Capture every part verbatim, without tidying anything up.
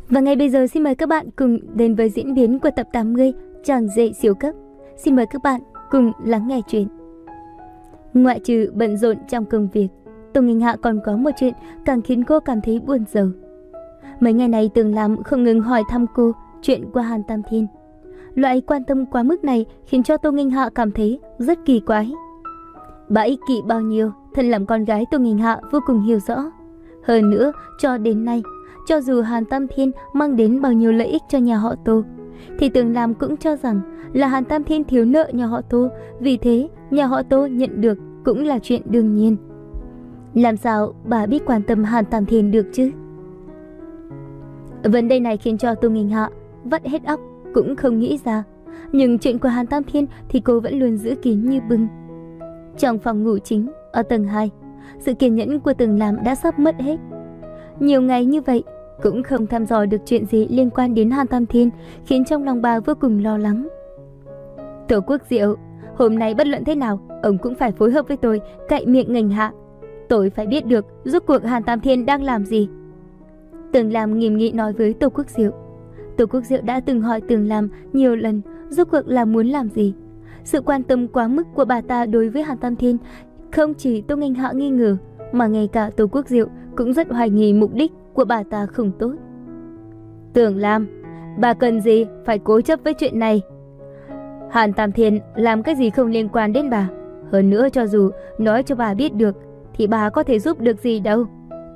Và ngay bây giờ xin mời các bạn cùng đến với diễn biến của tập tám mươi Chàng rể siêu cấp. Xin mời các bạn cùng lắng nghe chuyện. Ngoại trừ bận rộn trong công việc, Tô Nghinh Hạ còn có một chuyện càng khiến cô cảm thấy buồn rầu. Mấy ngày này Tường Lam không ngừng hỏi thăm cô chuyện qua Hàn Tam Thiên. Loại quan tâm quá mức này khiến cho Tô Nghinh Hạ cảm thấy rất kỳ quái. Bà ích kỷ bao nhiêu, thân làm con gái Tô Nghinh Hạ vô cùng hiểu rõ. Hơn nữa, cho đến nay, cho dù Hàn Tam Thiên mang đến bao nhiêu lợi ích cho nhà họ Tô, thì Tường Lam cũng cho rằng là Hàn Tam Thiên thiếu nợ nhà họ Tô, vì thế nhà họ Tô nhận được cũng là chuyện đương nhiên. Làm sao bà biết quan tâm Hàn Tam Thiên được chứ? Vấn đề này khiến cho Tô Nghinh Hạ vắt hết óc cũng không nghĩ ra. Nhưng chuyện của Hàn Tam Thiên thì cô vẫn luôn giữ kín như bưng. Trong phòng ngủ chính ở tầng hai, sự kiên nhẫn của Tường Lam đã sắp mất hết. Nhiều ngày như vậy cũng không thăm dò được chuyện gì liên quan đến Hàn Tam Thiên, khiến trong lòng bà vô cùng lo lắng. Tổ Quốc Diệu, hôm nay bất luận thế nào, ông cũng phải phối hợp với tôi cậy miệng ngành hạ. Tôi phải biết được rốt cuộc Hàn Tam Thiên đang làm gì. Tường Lam nghiêm nghị nói với Tổ Quốc Diệu. Tổ Quốc Diệu đã từng hỏi Tường Lam nhiều lần rốt cuộc là muốn làm gì. Sự quan tâm quá mức của bà ta đối với Hàn Tam Thiên không chỉ Tô Nghinh Hạ nghi ngờ, mà ngay cả Tổ Quốc Diệu cũng rất hoài nghi mục đích của bà ta không tốt. Tường Lam, bà cần gì phải cố chấp với chuyện này? Hàn Tam Thiên làm cái gì không liên quan đến bà. Hơn nữa cho dù nói cho bà biết được thì bà có thể giúp được gì đâu.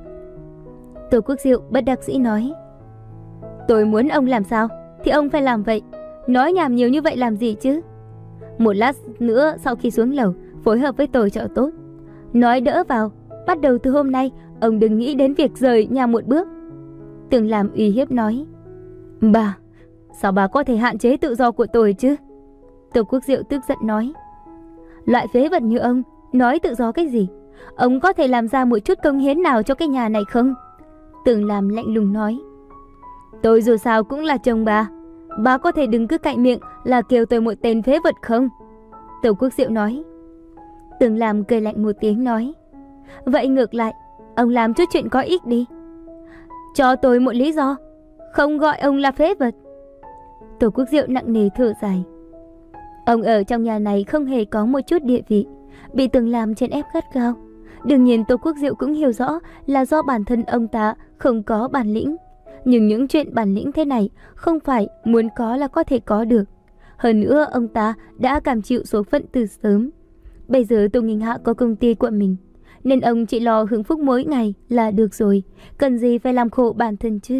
Tổ Quốc Diệu bất đắc dĩ nói. Tôi muốn ông làm sao thì ông phải làm vậy. Nói nhảm nhiều như vậy làm gì chứ? Một lát nữa sau khi xuống lầu, phối hợp với tôi cho tốt. Nói đỡ vào, bắt đầu từ hôm nay ông đừng nghĩ đến việc rời nhà một bước. Tường Lam uy hiếp nói. Bà, sao bà có thể hạn chế tự do của tôi chứ? Tổ Quốc Diệu tức giận nói. Loại phế vật như ông nói tự do cái gì? Ông có thể làm ra một chút công hiến nào cho cái nhà này không? Tường Lam lạnh lùng nói. Tôi dù sao cũng là chồng bà. Bà có thể đừng cứ cạnh miệng là kêu tôi một tên phế vật không? Tổ Quốc Diệu nói. Tường Lam cười lạnh một tiếng nói. Vậy ngược lại, ông làm chút chuyện có ích đi. Cho tôi một lý do, không gọi ông là phế vật. Tổ Quốc Diệu nặng nề thở dài. Ông ở trong nhà này không hề có một chút địa vị, bị Tường Lam chèn ép gắt gao. Đương nhiên Tổ Quốc Diệu cũng hiểu rõ là do bản thân ông ta không có bản lĩnh. Nhưng những chuyện bản lĩnh thế này không phải muốn có là có thể có được. Hơn nữa ông ta đã cảm chịu số phận từ sớm. Bây giờ Tô Nghinh Hạ có công ty của mình, nên ông chỉ lo hưởng phúc mỗi ngày là được rồi. Cần gì phải làm khổ bản thân chứ?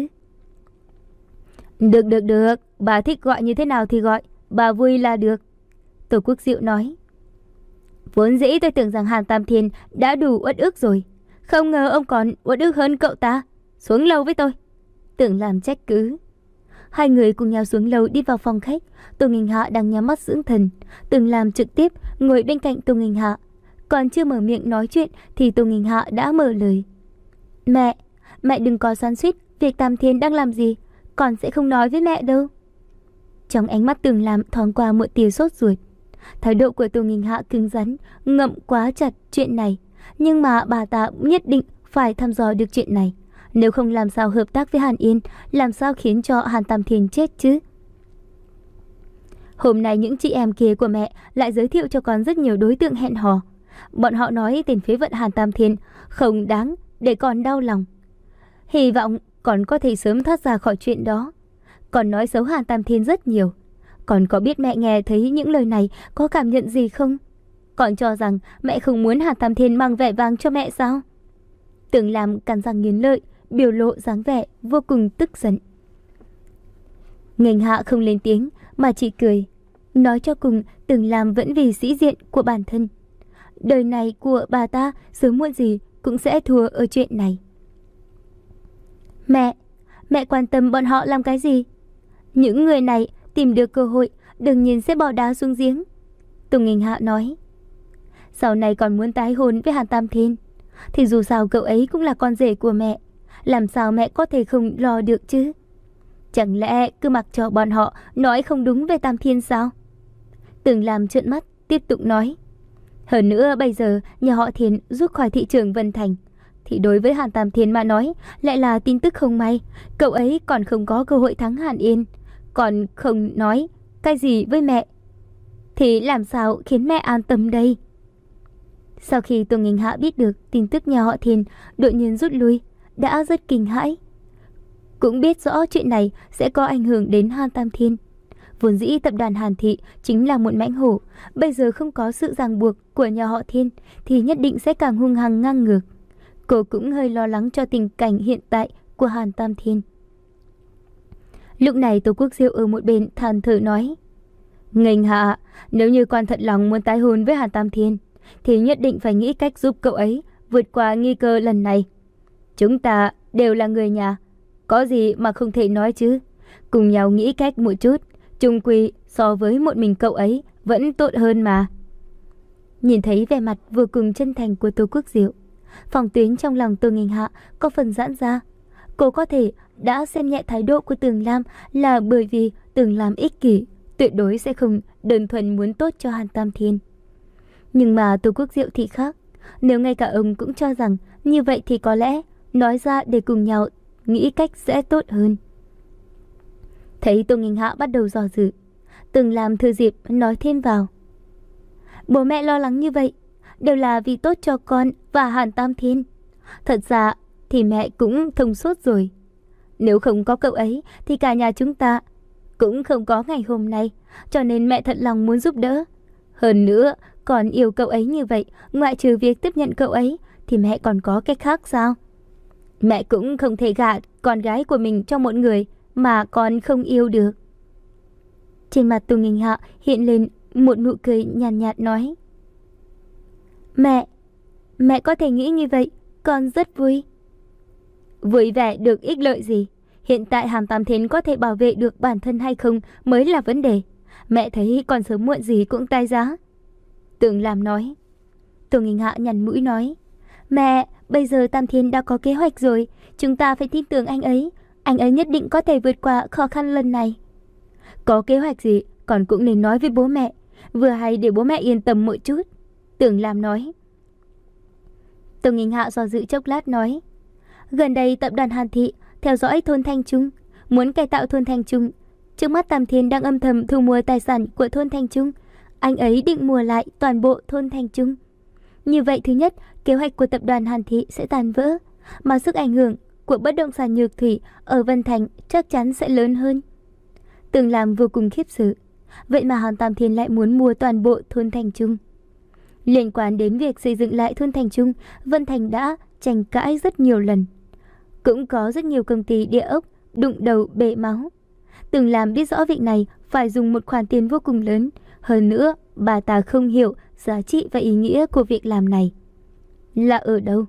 Được được được, bà thích gọi như thế nào thì gọi, bà vui là được. Tổ Quốc Diệu nói. Vốn dĩ tôi tưởng rằng Hàn Tam Thiên đã đủ uất ức rồi, không ngờ ông còn uất ức hơn cậu ta. Xuống lầu với tôi. Tưởng làm trách cứ. Hai người cùng nhau xuống lầu đi vào phòng khách. Tô Nghinh Hạ đang nhắm mắt dưỡng thần. Tưởng làm trực tiếp ngồi bên cạnh Tô Nghinh Hạ. Còn chưa mở miệng nói chuyện thì Tô Nghinh Hạ đã mở lời. Mẹ, mẹ đừng có xoắn xuýt việc Tam Thiên đang làm gì. Con sẽ không nói với mẹ đâu. Trong ánh mắt Tường Lam thoáng qua một tia sốt ruột. Thái độ của Tô Nghinh Hạ cứng rắn, ngậm quá chặt chuyện này. Nhưng mà bà ta nhất định phải thăm dò được chuyện này. Nếu không làm sao hợp tác với Hàn Yên, làm sao khiến cho Hàn Tam Thiên chết chứ? Hôm nay những chị em kia của mẹ lại giới thiệu cho con rất nhiều đối tượng hẹn hò. Bọn họ nói tên phế vật Hàn Tam Thiên không đáng để con đau lòng. Hy vọng con có thể sớm thoát ra khỏi chuyện đó. Con nói xấu Hàn Tam Thiên rất nhiều. Con có biết mẹ nghe thấy những lời này có cảm nhận gì không? Con cho rằng mẹ không muốn Hàn Tam Thiên mang vẻ vang cho mẹ sao? Tưởng làm cắn răng nghiến lợi, biểu lộ dáng vẻ vô cùng tức giận. Nghênh Hạ không lên tiếng mà chỉ cười. Nói cho cùng, Tưởng Lam vẫn vì sĩ diện của bản thân. Đời này của bà ta sớm muộn gì cũng sẽ thua ở chuyện này. Mẹ, mẹ quan tâm bọn họ làm cái gì? Những người này tìm được cơ hội đương nhiên sẽ bỏ đá xuống giếng. Tùng Nghênh Hạ nói. Sau này còn muốn tái hôn với Hàn Tam Thiên, thì dù sao cậu ấy cũng là con rể của mẹ. Làm sao mẹ có thể không lo được chứ? Chẳng lẽ cứ mặc cho bọn họ nói không đúng về Tam Thiên sao? Tưởng làm trợn mắt tiếp tục nói. Hơn nữa bây giờ nhà họ Thiên rút khỏi thị trường Vân Thành, thì đối với Hàn Tam Thiên mà nói lại là tin tức không may. Cậu ấy còn không có cơ hội thắng Hàn Yên, còn không nói cái gì với mẹ, thì làm sao khiến mẹ an tâm đây? Sau khi Tô Nghênh Hạ biết được tin tức nhà họ Thiên đột nhiên rút lui, đã rất kinh hãi. Cũng biết rõ chuyện này sẽ có ảnh hưởng đến Hàn Tam Thiên. Vốn dĩ tập đoàn Hàn Thị chính là một mãnh hổ, bây giờ không có sự ràng buộc của nhà họ Thiên thì nhất định sẽ càng hung hăng ngang ngược. Cô cũng hơi lo lắng cho tình cảnh hiện tại của Hàn Tam Thiên. Lúc này Tô Quốc Diệu ở một bên than thở nói: Nghênh Hạ, nếu như con thật lòng muốn tái hôn với Hàn Tam Thiên thì nhất định phải nghĩ cách giúp cậu ấy vượt qua nguy cơ lần này. Chúng ta đều là người nhà, có gì mà không thể nói chứ. Cùng nhau nghĩ cách một chút, chung quy so với một mình cậu ấy vẫn tốt hơn mà. Nhìn thấy vẻ mặt vô cùng chân thành của Tô Quốc Diệu, phòng tuyến trong lòng Tô Nghênh Hạ có phần giãn ra. Cô có thể đã xem nhẹ thái độ của Tường Lam là bởi vì Tường Lam ích kỷ, tuyệt đối sẽ không đơn thuần muốn tốt cho Hàn Tam Thiên. Nhưng mà Tô Quốc Diệu thì khác, nếu ngay cả ông cũng cho rằng như vậy thì có lẽ nói ra để cùng nhau nghĩ cách sẽ tốt hơn. Thấy Tô Nghênh Hạ bắt đầu dò dự, Tường Lam thừa dịp nói thêm vào: Bố mẹ lo lắng như vậy đều là vì tốt cho con và Hàn Tam Thiên. Thật ra thì mẹ cũng thông suốt rồi. Nếu không có cậu ấy thì cả nhà chúng ta cũng không có ngày hôm nay, cho nên mẹ thật lòng muốn giúp đỡ. Hơn nữa, còn yêu cậu ấy như vậy, ngoại trừ việc tiếp nhận cậu ấy thì mẹ còn có cách khác sao? Mẹ cũng không thể gả con gái của mình cho một người mà con không yêu được. Trên mặt Tô Nghênh Hạ hiện lên một nụ cười nhàn nhạt, nhạt nói: Mẹ, mẹ có thể nghĩ như vậy, con rất vui. Vui vẻ được ích lợi gì? Hiện tại Hàn Tam Thiên có thể bảo vệ được bản thân hay không mới là vấn đề. Mẹ thấy còn sớm muộn gì cũng tai giá. Tường Lam nói. Tô Nghênh Hạ nhăn mũi nói: Mẹ, bây giờ Tam Thiên đã có kế hoạch rồi, chúng ta phải tin tưởng anh ấy. Anh ấy nhất định có thể vượt qua khó khăn lần này. Có kế hoạch gì còn cũng nên nói với bố mẹ, vừa hay để bố mẹ yên tâm một chút. Tường Lam nói. Tô Nghênh Hạ do dự chốc lát nói: Gần đây tập đoàn Hàn Thị theo dõi thôn Thanh Trung, muốn cải tạo thôn Thanh Trung. Trước mắt Tam Thiên đang âm thầm thu mua tài sản của thôn Thanh Trung. Anh ấy định mua lại toàn bộ thôn Thanh Trung. Như vậy thứ nhất, kế hoạch của tập đoàn Hàn Thị sẽ tan vỡ, mà sức ảnh hưởng của bất động sản Nhược Thủy ở Vân Thành chắc chắn sẽ lớn hơn. Tường Lam vô cùng khiếp sợ. Vậy mà Hàn Tam Thiên lại muốn mua toàn bộ thôn Thanh Trung. Liên quan đến việc xây dựng lại thôn Thanh Trung, Vân Thành đã tranh cãi rất nhiều lần. Cũng có rất nhiều công ty địa ốc đụng đầu bể máu. Tường Lam biết rõ việc này phải dùng một khoản tiền vô cùng lớn. Hơn nữa, bà ta không hiểu giá trị và ý nghĩa của việc làm này là ở đâu.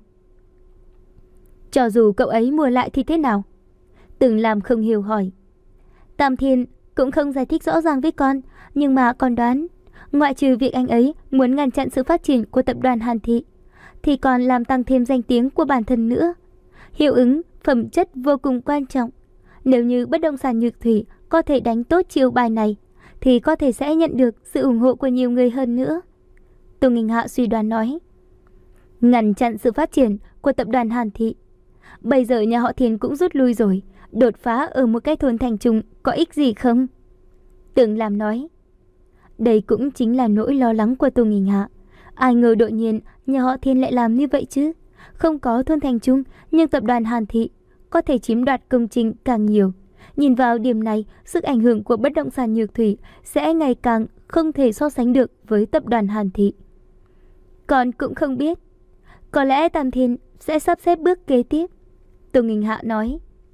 Cho dù cậu ấy mua lại thì thế nào? Tường Lam không hiểu hỏi. Tam Thiên cũng không giải thích rõ ràng với con, nhưng mà con đoán, ngoại trừ việc anh ấy muốn ngăn chặn sự phát triển của tập đoàn Hàn Thị, thì còn làm tăng thêm danh tiếng của bản thân nữa. Hiệu ứng phẩm chất vô cùng quan trọng. Nếu như bất động sản Nhược Thủy có thể đánh tốt chiêu bài này, thì có thể sẽ nhận được sự ủng hộ của nhiều người hơn nữa. Tô Nghênh Hạ suy đoán nói. Ngăn chặn sự phát triển của tập đoàn Hàn Thị. Bây giờ nhà họ Thiên cũng rút lui rồi, đột phá ở một cái thôn Thành Trung có ích gì không? Tường Lam nói. Đây cũng chính là nỗi lo lắng của Tô Nghênh Hạ. Ai ngờ đột nhiên nhà họ Thiên lại làm như vậy chứ? Không có thôn Thành Trung, nhưng tập đoàn Hàn Thị có thể chiếm đoạt công trình càng nhiều. Nhìn vào điểm này, sức ảnh hưởng của bất động sản Nhược Thủy sẽ ngày càng không thể so sánh được với tập đoàn Hàn Thị. Con cũng không biết. Có lẽ Tam Thiên sẽ sắp xếp bước kế tiếp. Tô Nghênh Hạ nói.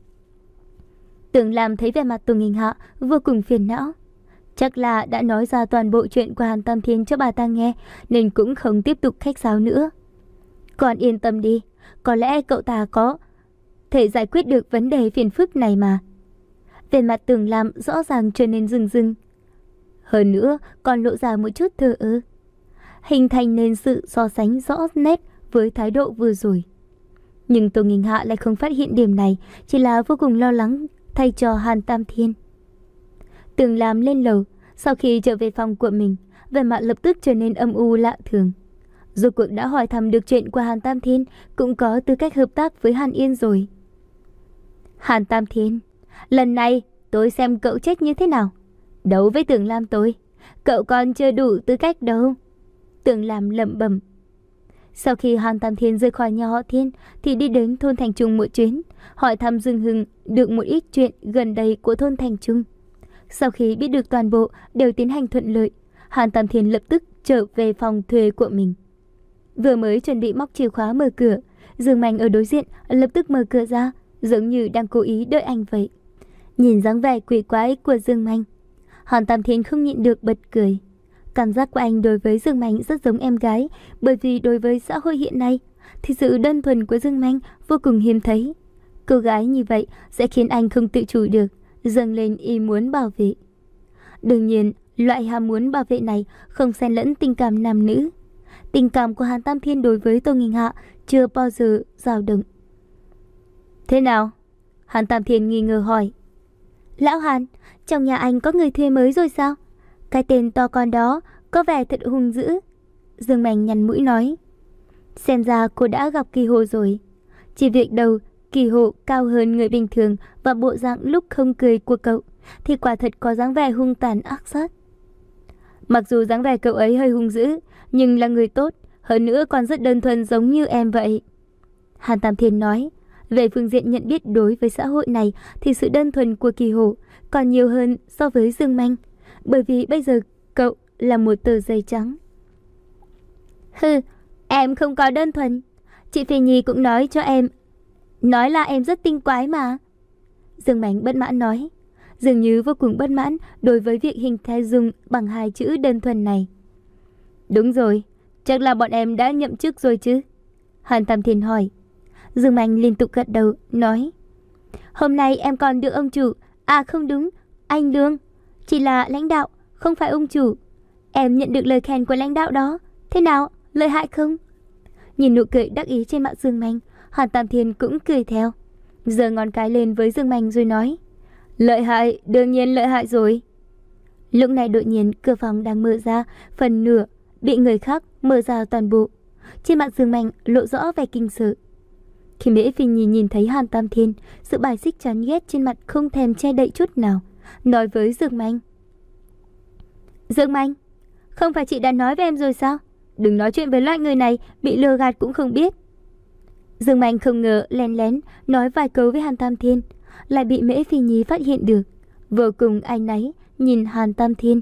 Tường Lam thấy vẻ mặt Tô Nghênh Hạ vô cùng phiền não. Chắc là đã nói ra toàn bộ chuyện của Hàn Tam Thiên cho bà ta nghe, nên cũng không tiếp tục khách sáo nữa. Con yên tâm đi, có lẽ cậu ta có thể giải quyết được vấn đề phiền phức này mà. Về mặt Tường Lam rõ ràng trở nên rừng rừng. Hơn nữa còn lộ ra một chút thờ ơ, hình thành nên sự so sánh rõ nét với thái độ vừa rồi. Nhưng Tô Nghênh Hạ lại không phát hiện điểm này, chỉ là vô cùng lo lắng thay cho Hàn Tam Thiên. Tường Lam lên lầu, sau khi trở về phòng của mình, vẻ mặt lập tức trở nên âm u lạ thường. Rốt cuộc đã hỏi thăm được chuyện của Hàn Tam Thiên, cũng có tư cách hợp tác với Hàn Yên rồi. Hàn Tam Thiên, lần này tôi xem cậu chết như thế nào. Đấu với Tưởng Lam tôi, cậu còn chưa đủ tư cách đâu. Tưởng Lam lẩm bẩm. Sau khi Hàn Tam Thiên rời khỏi nhà họ Thiên thì đi đến thôn Thành Trung một chuyến, hỏi thăm Dương Hưng được một ít chuyện gần đây của thôn Thành Trung. Sau khi biết được toàn bộ đều tiến hành thuận lợi, Hàn Tam Thiên lập tức trở về phòng thuê của mình. Vừa mới chuẩn bị móc chìa khóa mở cửa, Dương Mạnh ở đối diện lập tức mở cửa ra, giống như đang cố ý đợi anh vậy. Nhìn dáng vẻ quỷ quái của Dương Mạnh, Hàn Tam Thiên không nhịn được bật cười. Cảm giác của anh đối với Dương Mạnh rất giống em gái, bởi vì đối với xã hội hiện nay thì sự đơn thuần của Dương Mạnh vô cùng hiếm thấy. Cô gái như vậy sẽ khiến anh không tự chủ được, dâng lên ý muốn bảo vệ. Đương nhiên, loại ham muốn bảo vệ này không xen lẫn tình cảm nam nữ. Tình cảm của Hàn Tam Thiên đối với Tô Nghinh Hạ chưa bao giờ dao động. Thế nào? Hàn Tam Thiên nghi ngờ hỏi. Lão Hàn, trong nhà anh có người thuê mới rồi sao? Cái tên to con đó có vẻ thật hung dữ. Dương Mạnh nhăn mũi nói. Xem ra cô đã gặp Kỳ Hồ rồi. Chỉ việc đầu Kỳ Hồ cao hơn người bình thường và bộ dạng lúc không cười của cậu thì quả thật có dáng vẻ hung tàn ác sát. Mặc dù dáng vẻ cậu ấy hơi hung dữ, nhưng là người tốt, hơn nữa còn rất đơn thuần giống như em vậy. Hàn Tam Thiên nói. Về phương diện nhận biết đối với xã hội này thì sự đơn thuần của Kỳ Hồ còn nhiều hơn so với Dương Mạnh, bởi vì bây giờ cậu là một tờ giấy trắng. Hừ, em không có đơn thuần. Chị Phi Nhi cũng nói cho em, nói là em rất tinh quái mà. Dương Mạnh bất mãn nói, dường như vô cùng bất mãn đối với việc hình thái dùng bằng hai chữ đơn thuần này. Đúng rồi, chắc là bọn em đã nhậm chức rồi chứ? Hàn Tam Thiên hỏi. Dương Mạnh liên tục gật đầu, nói. Hôm nay em còn được ông chủ, à không đúng, anh Lương. Chỉ là lãnh đạo, không phải ông chủ. Em nhận được lời khen của lãnh đạo đó. Thế nào, lợi hại không? Nhìn nụ cười đắc ý trên mặt Dương Mạnh, Hàn Tam Thiên cũng cười theo. Giơ ngón cái lên với Dương Mạnh rồi nói. Lợi hại, đương nhiên lợi hại rồi. Lúc này đột nhiên cửa phòng đang mở ra, phần nửa bị người khác mở ra toàn bộ. Trên mặt Dương Mạnh lộ rõ vẻ kinh sợ. Khi Mễ Phi Nhi nhìn thấy Hàn Tam Thiên, sự bài xích chán ghét trên mặt không thèm che đậy chút nào, nói với Dương Mạnh. Dương Mạnh, không phải chị đã nói với em rồi sao? Đừng nói chuyện với loại người này, bị lừa gạt cũng không biết. Dương Mạnh không ngờ lén lén nói vài câu với Hàn Tam Thiên, lại bị Mễ Phi Nhi phát hiện được, vô cùng áy náy nhìn Hàn Tam Thiên.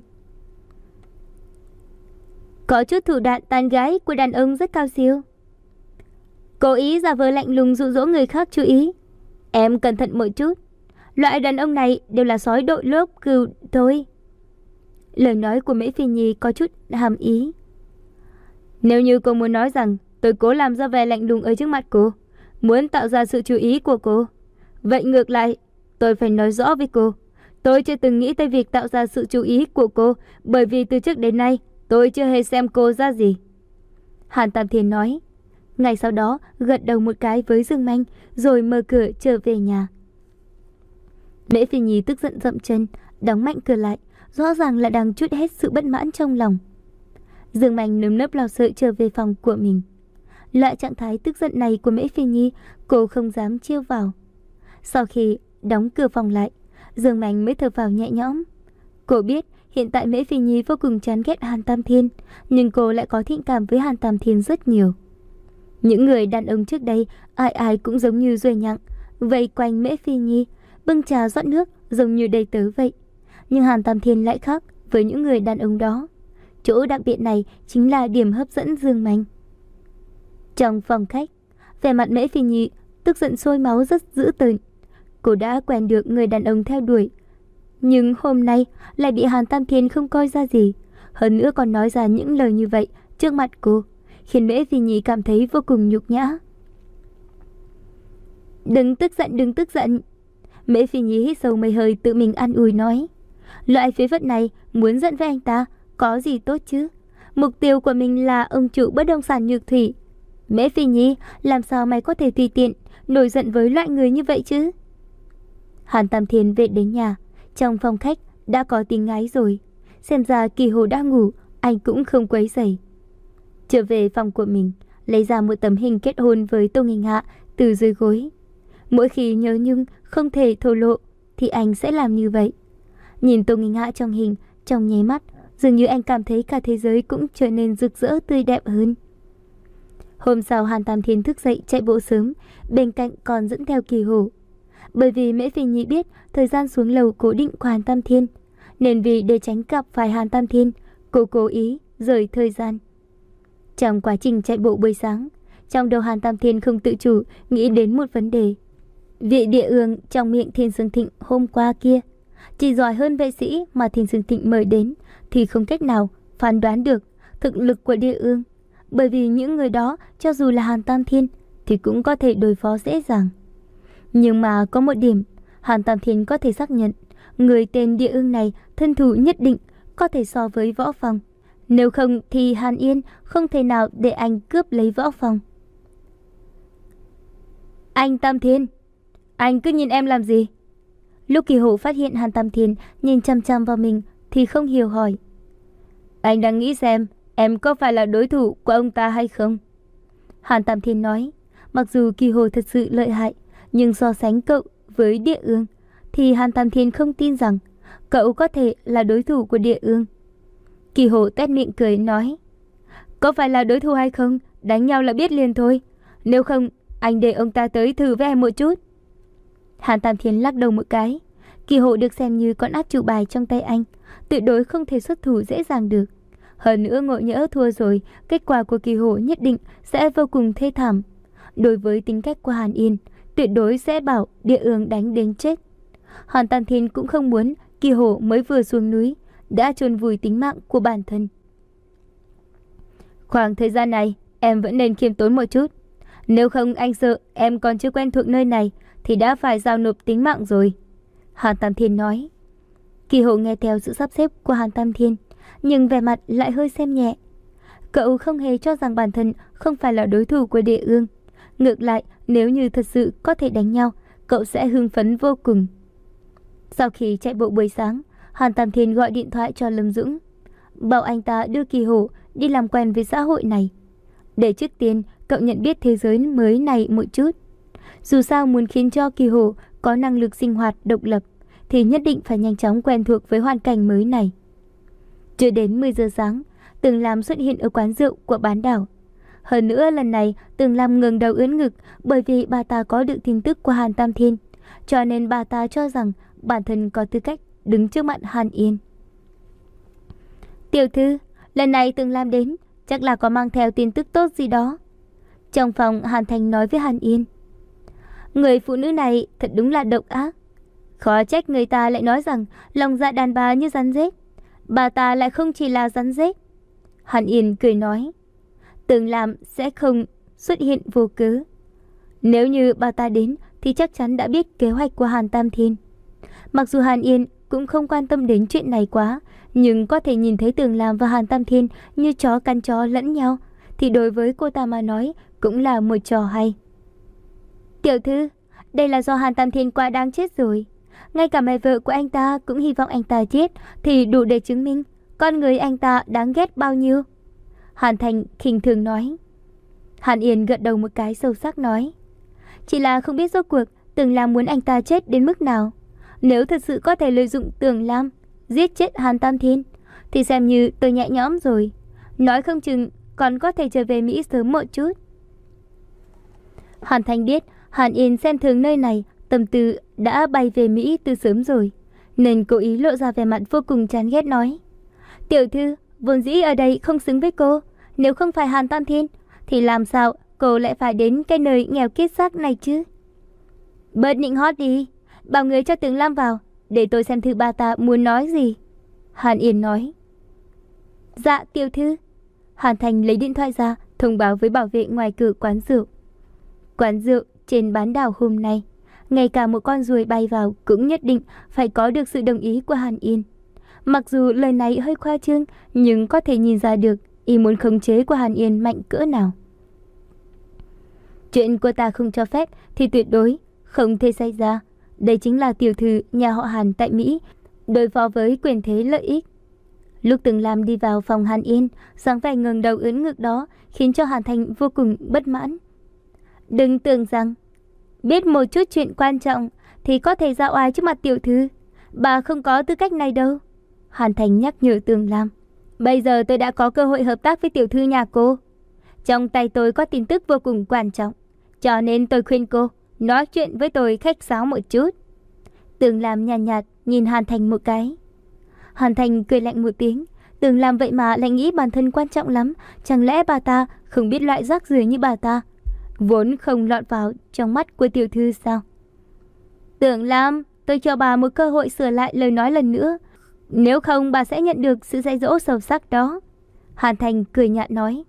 Có chút thủ đoạn tán gái của đàn ông rất cao siêu. Cố ý giả vờ lạnh lùng dụ dỗ người khác chú ý. Em cẩn thận một chút. Loại đàn ông này đều là sói đội lốp cừu thôi. Lời nói của Mễ Phi Nhi có chút hàm ý. Nếu như cô muốn nói rằng tôi cố làm ra vẻ lạnh lùng ở trước mặt cô, muốn tạo ra sự chú ý của cô, vậy ngược lại, tôi phải nói rõ với cô. Tôi chưa từng nghĩ tới việc tạo ra sự chú ý của cô, bởi vì từ trước đến nay tôi chưa hề xem cô ra gì. Hàn Tam Thiên nói. Ngay sau đó gật đầu một cái với Dương Mạnh, rồi mở cửa trở về nhà. Mễ Phi Nhi tức giận dậm chân, đóng mạnh cửa lại, rõ ràng là đang trút hết sự bất mãn trong lòng. Dương Mạnh nơm nớp lo sợ trở về phòng của mình. Loại trạng thái tức giận này của Mễ Phi Nhi, cô không dám chiêu vào. Sau khi đóng cửa phòng lại, Dương Mạnh mới thở phào nhẹ nhõm. Cô biết hiện tại Mễ Phi Nhi vô cùng chán ghét Hàn Tam Thiên, nhưng cô lại có thiện cảm với Hàn Tam Thiên rất nhiều. Những người đàn ông trước đây ai ai cũng giống như ruồi nhặng, vây quanh Mễ Phi Nhi, bưng trà rót nước giống như đầy tớ vậy. Nhưng Hàn Tam Thiên lại khác với những người đàn ông đó. Chỗ đặc biệt này chính là điểm hấp dẫn Dương Mạnh. Trong phòng khách, vẻ mặt Mễ Phi Nhi tức giận sôi máu rất dữ tợn. Cô đã quen được người đàn ông theo đuổi, nhưng hôm nay lại bị Hàn Tam Thiên không coi ra gì, hơn nữa còn nói ra những lời như vậy trước mặt cô, khiến Mễ Phi Nhi cảm thấy vô cùng nhục nhã. Đừng tức giận, đừng tức giận. Mễ Phi Nhi hít sâu mấy hơi tự mình an ủi nói. Loại phế vật này muốn giận với anh ta có gì tốt chứ? Mục tiêu của mình là ông chủ bất động sản Nhược Thủy. Mễ Phi Nhi, làm sao mày có thể tùy tiện nổi giận với loại người như vậy chứ? Hàn Tam Thiên về đến nhà, trong phòng khách đã có tiếng ngáy rồi. Xem ra Kỳ Hồ đã ngủ, anh cũng không quấy rầy. Trở về phòng của mình, lấy ra một tấm hình kết hôn với Tô Nghinh Hạ từ dưới gối. Mỗi khi nhớ nhung không thể thổ lộ thì anh sẽ làm như vậy. Nhìn Tô Nghinh Hạ trong hình, trong nháy mắt, dường như anh cảm thấy cả thế giới cũng trở nên rực rỡ tươi đẹp hơn. Hôm sau Hàn Tam Thiên thức dậy chạy bộ sớm, bên cạnh còn dẫn theo Kỳ Hổ. Bởi vì Mễ Phi Nhi biết thời gian xuống lầu cố định của Hàn Tam Thiên, nên vì để tránh gặp phải Hàn Tam Thiên, cô cố ý rời thời gian. Trong quá trình chạy bộ buổi sáng, trong đầu Hàn Tam Thiên không tự chủ nghĩ đến một vấn đề. Vị địa ương trong miệng Thiên Sương Thịnh hôm qua kia, chỉ giỏi hơn vệ sĩ mà Thiên Sương Thịnh mời đến thì không cách nào phán đoán được thực lực của địa ương. Bởi vì những người đó cho dù là Hàn Tam Thiên thì cũng có thể đối phó dễ dàng. Nhưng mà có một điểm, Hàn Tam Thiên có thể xác nhận người tên địa ương này thân thủ nhất định có thể so với Võ Phong. Nếu không thì Hàn Yên không thể nào để anh cướp lấy Võ Phong. Anh Tam Thiên, anh cứ nhìn em làm gì? Lúc Kỳ Hổ phát hiện Hàn Tam Thiên nhìn chăm chăm vào mình thì không hiểu hỏi. Anh đang nghĩ xem em có phải là đối thủ của ông ta hay không? Hàn Tam Thiên nói, mặc dù Kỳ Hổ thật sự lợi hại, nhưng so sánh cậu với địa ương thì Hàn Tam Thiên không tin rằng cậu có thể là đối thủ của địa ương. Kỳ Hổ tét miệng cười nói, có phải là đối thủ hay không, đánh nhau là biết liền thôi. Nếu không, anh để ông ta tới thử với em một chút. Hàn Tam Thiên lắc đầu một cái. Kỳ Hổ được xem như con át chủ bài trong tay anh, tuyệt đối không thể xuất thủ dễ dàng được. Hơn nữa ngộ nhỡ thua rồi, kết quả của Kỳ Hổ nhất định sẽ vô cùng thê thảm. Đối với tính cách của Hàn Yên, tuyệt đối sẽ bảo địa ương đánh đến chết. Hàn Tam Thiên cũng không muốn Kỳ Hổ mới vừa xuống núi đã chôn vùi tính mạng của bản thân. Khoảng thời gian này em vẫn nên khiêm tốn một chút. Nếu không anh sợ em còn chưa quen thuộc nơi này thì đã phải giao nộp tính mạng rồi. Hàn Tam Thiên nói. Kỳ Hổ nghe theo sự sắp xếp của Hàn Tam Thiên, nhưng vẻ mặt lại hơi xem nhẹ. Cậu không hề cho rằng bản thân không phải là đối thủ của địa ương. Ngược lại, nếu như thật sự có thể đánh nhau, cậu sẽ hưng phấn vô cùng. Sau khi chạy bộ buổi sáng, Hàn Tam Thiên gọi điện thoại cho Lâm Dũng, bảo anh ta đưa Kỳ Hổ đi làm quen với xã hội này. Để trước tiên cậu nhận biết thế giới mới này một chút. Dù sao muốn khiến cho Kỳ Hổ có năng lực sinh hoạt độc lập thì nhất định phải nhanh chóng quen thuộc với hoàn cảnh mới này. Chưa đến mười giờ sáng, Tường Lam xuất hiện ở quán rượu của bán đảo. Hơn nữa lần này Tường Lam ngẩng đầu ưỡn ngực bởi vì bà ta có được tin tức của Hàn Tam Thiên, cho nên bà ta cho rằng bản thân có tư cách đứng trước mặt Hàn Yên. Tiểu thư, lần này Tường Lam đến chắc là có mang theo tin tức tốt gì đó. Trong phòng, Hàn Thành nói với Hàn Yên. Người phụ nữ này thật đúng là độc ác. Khó trách người ta lại nói rằng lòng dạ đàn bà như rắn rết. Bà ta lại không chỉ là rắn rết. Hàn Yên cười nói. Tường Lam sẽ không xuất hiện vô cớ. Nếu như bà ta đến thì chắc chắn đã biết kế hoạch của Hàn Tam Thiên. Mặc dù Hàn Yên cũng không quan tâm đến chuyện này quá, nhưng có thể nhìn thấy Tường Lam và Hàn Tam Thiên như chó cắn chó lẫn nhau thì đối với cô ta mà nói cũng là một trò hay. Tiểu thư, đây là do Hàn Tam Thiên quá đáng chết rồi. Ngay cả mẹ vợ của anh ta cũng hy vọng anh ta chết thì đủ để chứng minh con người anh ta đáng ghét bao nhiêu. Hàn Thành khinh thường nói. Hàn Yên gật đầu một cái sâu sắc nói. Chỉ là không biết rốt cuộc Tường Lam muốn anh ta chết đến mức nào. Nếu thật sự có thể lợi dụng Tường Lam giết chết Hàn Tam Thiên thì xem như tôi nhẹ nhõm rồi. Nói không chừng còn có thể trở về Mỹ sớm một chút. Hàn Thành biết Hàn Yên xem thường nơi này, tâm tư đã bay về Mỹ từ sớm rồi, nên cố ý lộ ra vẻ mặt vô cùng chán ghét nói. Tiểu thư, vốn dĩ ở đây không xứng với cô. Nếu không phải Hàn Tam Thiên thì làm sao cô lại phải đến cái nơi nghèo kiết xác này chứ? Bớt nịnh hót đi, bảo người cho Tường Lam vào, để tôi xem thử bà ta muốn nói gì. Hàn Yên nói. Dạ tiểu thư. Hàn Thành lấy điện thoại ra thông báo với bảo vệ ngoài cửa quán rượu. Quán rượu trên bán đảo hôm nay, ngay cả một con ruồi bay vào cũng nhất định phải có được sự đồng ý của Hàn Yên. Mặc dù lời này hơi khoa trương, nhưng có thể nhìn ra được ý muốn khống chế của Hàn Yên mạnh cỡ nào. Chuyện cô ta không cho phép thì tuyệt đối không thể xảy ra. Đây chính là tiểu thư nhà họ Hàn tại Mỹ, đối phó với quyền thế lợi ích. Lúc Tường Lam đi vào phòng Hàn Yên, dáng vẻ ngẩng đầu ưỡn ngực đó khiến cho Hàn Thành vô cùng bất mãn. Đừng tưởng rằng biết một chút chuyện quan trọng thì có thể ra oai trước mặt tiểu thư. Bà không có tư cách này đâu. Hàn Thành nhắc nhở Tường Lam. Bây giờ tôi đã có cơ hội hợp tác với tiểu thư nhà cô. Trong tay tôi có tin tức vô cùng quan trọng, cho nên tôi khuyên cô nói chuyện với tôi khách sáo một chút. Tường Lam nhàn nhạt, nhạt nhìn Hàn Thành một cái. Hàn Thành cười lạnh một tiếng. Tường Lam vậy mà lại nghĩ bản thân quan trọng lắm. Chẳng lẽ bà ta không biết loại rác rưởi như bà ta vốn không lọt vào trong mắt của tiểu thư sao? Tường Lam, tôi cho bà một cơ hội sửa lại lời nói lần nữa, nếu không bà sẽ nhận được sự dạy dỗ sâu sắc đó. Hàn Thành cười nhạt nói.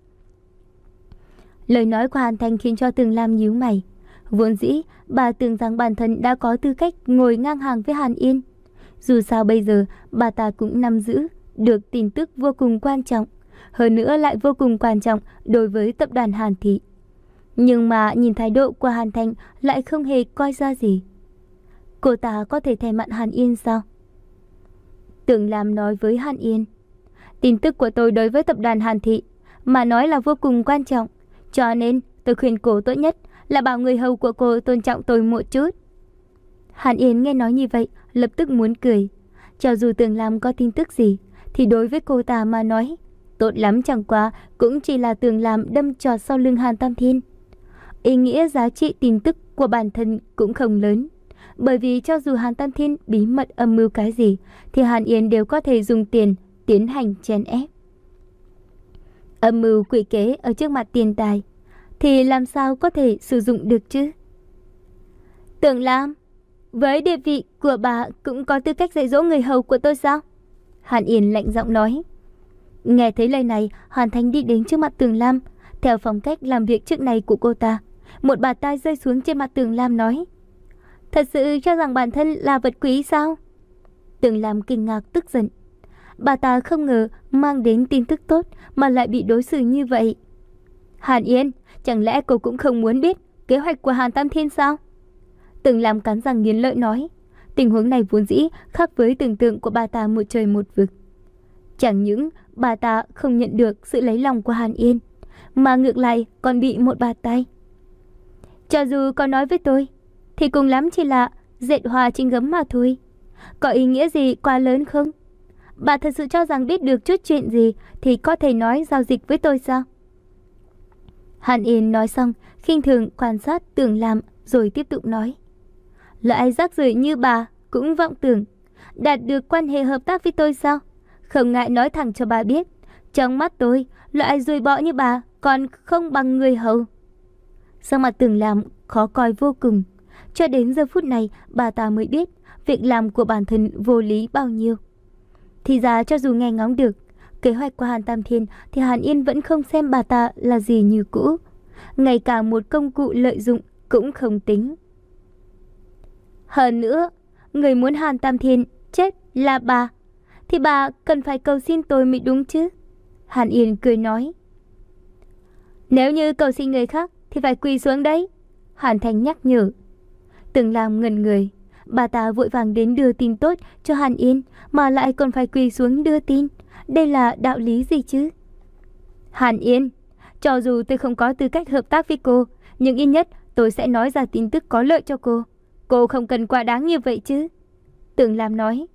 Lời nói của Hàn Thành khiến cho Tường Lam nhíu mày. Vốn dĩ bà tưởng rằng bản thân đã có tư cách ngồi ngang hàng với Hàn Yên. Dù sao bây giờ bà ta cũng nắm giữ được tin tức vô cùng quan trọng, hơn nữa lại vô cùng quan trọng đối với tập đoàn Hàn Thị. Nhưng mà nhìn thái độ của Hàn Thành lại không hề coi ra gì. Cô ta có thể thèm mặn Hàn Yên sao? Tường Lam nói với Hàn Yên. Tin tức của tôi đối với tập đoàn Hàn Thị mà nói là vô cùng quan trọng, cho nên tôi khuyên cô tốt nhất là bảo người hầu của cô tôn trọng tôi một chút. Hàn Yên nghe nói như vậy lập tức muốn cười. Cho dù Tường Lam có tin tức gì thì đối với cô ta mà nói tốt lắm chẳng qua cũng chỉ là Tường Lam đâm trọt sau lưng Hàn Tam Thiên. Ý nghĩa giá trị tin tức của bản thân cũng không lớn, bởi vì cho dù Hàn Tam Thiên bí mật âm mưu cái gì thì Hàn Yên đều có thể dùng tiền tiến hành chèn ép. Âm mưu quỷ kế ở trước mặt tiền tài thì làm sao có thể sử dụng được chứ? Tường Lam, với địa vị của bà cũng có tư cách dạy dỗ người hầu của tôi sao? Hàn Yên lạnh giọng nói. Nghe thấy lời này, Hàn Thành đi đến trước mặt Tường Lam. Theo phong cách làm việc trước này của cô ta, một bàn tay rơi xuống trên mặt Tường Lam nói. Thật sự cho rằng bản thân là vật quý sao? Tường Lam kinh ngạc tức giận. Bà ta không ngờ mang đến tin tức tốt mà lại bị đối xử như vậy. Hàn Yên, chẳng lẽ cô cũng không muốn biết kế hoạch của Hàn Tam Thiên sao? Tường Lam cắn răng nghiến lợi nói. Tình huống này vốn dĩ khác với tưởng tượng của bà ta một trời một vực. Chẳng những bà ta không nhận được sự lấy lòng của Hàn Yên, mà ngược lại còn bị một bàn tay. Cho dù có nói với tôi thì cùng lắm chỉ là dệt hoa trên gấm mà thôi. Có ý nghĩa gì quá lớn không? Bà thật sự cho rằng biết được chút chuyện gì thì có thể nói giao dịch với tôi sao? Hàn Yên nói xong, khinh thường quan sát Tường Lam rồi tiếp tục nói. Loại rác rưởi như bà cũng vọng tưởng đạt được quan hệ hợp tác với tôi sao? Không ngại nói thẳng cho bà biết, trong mắt tôi, loại ruồi bọ như bà còn không bằng người hầu. Sắc mặt Tường Lam khó coi vô cùng. Cho đến giờ phút này, bà ta mới biết việc làm của bản thân vô lý bao nhiêu. Thì ra cho dù nghe ngóng được kế hoạch của Hàn Tam Thiên thì Hàn Yên vẫn không xem bà ta là gì như cũ. Ngay cả một công cụ lợi dụng cũng không tính. Hơn nữa, người muốn Hàn Tam Thiên chết là bà, thì bà cần phải cầu xin tôi mới đúng chứ. Hàn Yên cười nói. Nếu như cầu xin người khác thì phải quỳ xuống đấy, Hàn Thành nhắc nhở. Tường Lam ngẩn người. Bà ta vội vàng đến đưa tin tốt cho Hàn Yên mà lại còn phải quỳ xuống đưa tin. Đây là đạo lý gì chứ? Hàn Yên, cho dù tôi không có tư cách hợp tác với cô, nhưng ít nhất tôi sẽ nói ra tin tức có lợi cho cô. Cô không cần quá đáng như vậy chứ, Tường Lam nói.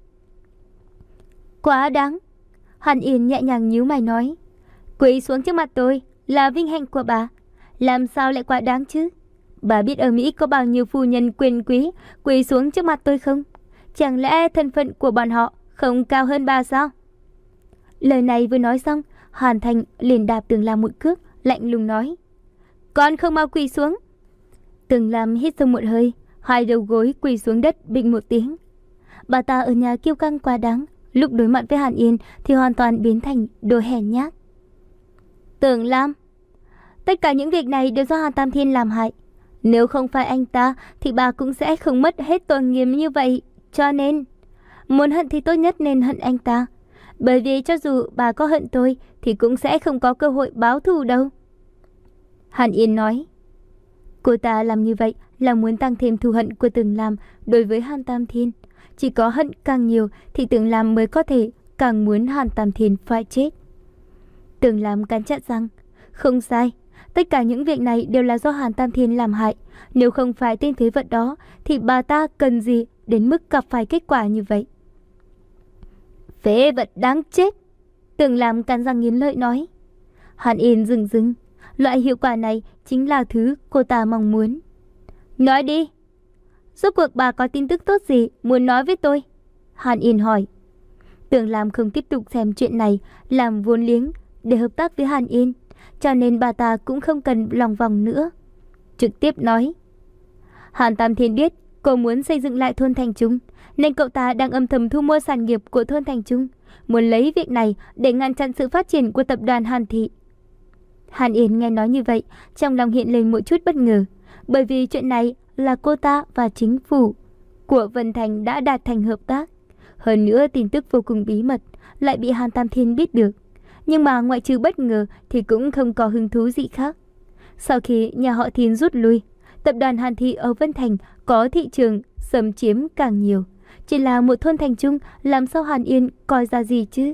Quá đáng? Hàn Yên nhẹ nhàng nhíu mày nói. Quỳ xuống trước mặt tôi là vinh hạnh của bà, làm sao lại quá đáng chứ? Bà biết ở Mỹ có bao nhiêu phu nhân quyền quý quỳ xuống trước mặt tôi không? Chẳng lẽ thân phận của bọn họ không cao hơn bà sao? Lời này vừa nói xong, Hàn Thành liền đạp Tường Lam một cước, lạnh lùng nói. Con không mau quỳ xuống. Tường Lam hít sâu một hơi, hai đầu gối quỳ xuống đất bịch một tiếng. Bà ta ở nhà kiêu căng quá đáng, lúc đối mặt với Hàn Yên thì hoàn toàn biến thành đồ hèn nhát. Tường Lam, tất cả những việc này đều do Hàn Tam Thiên làm hại. Nếu không phải anh ta thì bà cũng sẽ không mất hết tôn nghiêm như vậy. Cho nên, muốn hận thì tốt nhất nên hận anh ta. Bởi vì cho dù bà có hận tôi thì cũng sẽ không có cơ hội báo thù đâu. Hàn Yên nói. Cô ta làm như vậy là muốn tăng thêm thù hận của Tường Lam đối với Hàn Tam Thiên. Chỉ có hận càng nhiều thì Tường Lam mới có thể càng muốn Hàn Tam Thiên phải chết. Tường Lam cắn chặt răng, không sai, tất cả những việc này đều là do Hàn Tam Thiên làm hại. Nếu không phải tên phế vật đó thì bà ta cần gì đến mức gặp phải kết quả như vậy. Phế vật đáng chết, Tường Lam cắn răng nghiến lợi nói. Hàn Yên dừng dừng, loại hiệu quả này chính là thứ cô ta mong muốn. Nói đi, rốt cuộc bà có tin tức tốt gì muốn nói với tôi? Hàn Yên hỏi. Tường Lam không tiếp tục xem chuyện này làm vốn liếng để hợp tác với Hàn Yên, cho nên bà ta cũng không cần lòng vòng nữa. Trực tiếp nói. Hàn Tam Thiên biết cô muốn xây dựng lại thôn Thành Trung, nên cậu ta đang âm thầm thu mua sản nghiệp của thôn Thành Trung, muốn lấy việc này để ngăn chặn sự phát triển của tập đoàn Hàn Thị. Hàn Yên nghe nói như vậy, trong lòng hiện lên một chút bất ngờ, bởi vì chuyện này là cô ta và chính phủ của Vân Thành đã đạt thành hợp tác. Hơn nữa tin tức vô cùng bí mật lại bị Hàn Tam Thiên biết được. Nhưng mà ngoại trừ bất ngờ thì cũng không có hứng thú gì khác. Sau khi nhà họ Thiên rút lui, tập đoàn Hàn Thị ở Vân Thành có thị trường xâm chiếm càng nhiều. Chỉ là một thôn Thành Trung, làm sao Hàn Yên coi ra gì chứ?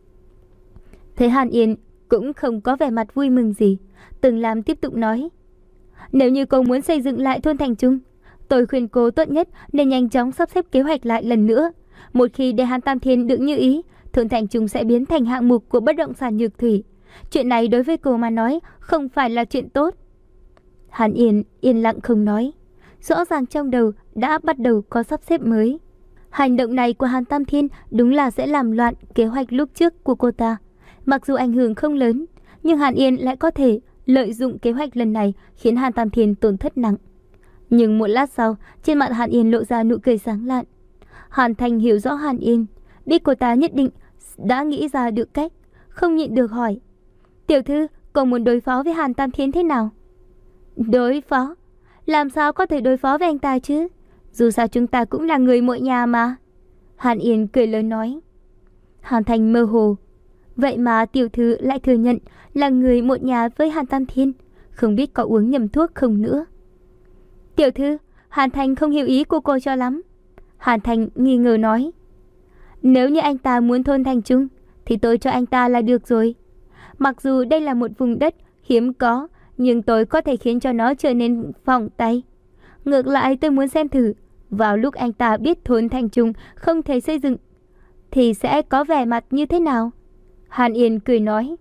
Thế Hàn Yên cũng không có vẻ mặt vui mừng gì. Tường Lam tiếp tục nói. Nếu như cô muốn xây dựng lại thôn Thành Trung, tôi khuyên cô tốt nhất nên nhanh chóng sắp xếp kế hoạch lại lần nữa. Một khi để Hàn Tam Thiên được như ý, thôn Thành Trung sẽ biến thành hạng mục của bất động sản Nhược Thủy. Chuyện này đối với cô mà nói không phải là chuyện tốt. Hàn Yên yên lặng không nói. Rõ ràng trong đầu đã bắt đầu có sắp xếp mới. Hành động này của Hàn Tam Thiên đúng là sẽ làm loạn kế hoạch lúc trước của cô ta. Mặc dù ảnh hưởng không lớn, nhưng Hàn Yên lại có thể lợi dụng kế hoạch lần này khiến Hàn Tam Thiên tổn thất nặng. Nhưng một lát sau, trên mặt Hàn Yên lộ ra nụ cười sáng lạn. Hàn Thành hiểu rõ Hàn Yên, biết cô ta nhất định đã nghĩ ra được cách, không nhịn được hỏi. Tiểu thư, cô muốn đối phó với Hàn Tam Thiên thế nào? Đối phó? Làm sao có thể đối phó với anh ta chứ? Dù sao chúng ta cũng là người một nhà mà. Hàn Yên cười lớn nói. Hàn Thành mơ hồ. Vậy mà tiểu thư lại thừa nhận là người một nhà với Hàn Tam Thiên, không biết có uống nhầm thuốc không nữa. Tiểu thư, Hàn Thành không hiểu ý của cô cho lắm. Hàn Thành nghi ngờ nói. Nếu như anh ta muốn thôn Thành Trung thì tôi cho anh ta là được rồi. Mặc dù đây là một vùng đất hiếm có, nhưng tôi có thể khiến cho nó trở nên phỏng tay. Ngược lại tôi muốn xem thử, vào lúc anh ta biết thôn Thành Trung không thể xây dựng thì sẽ có vẻ mặt như thế nào. Hàn Yên cười nói.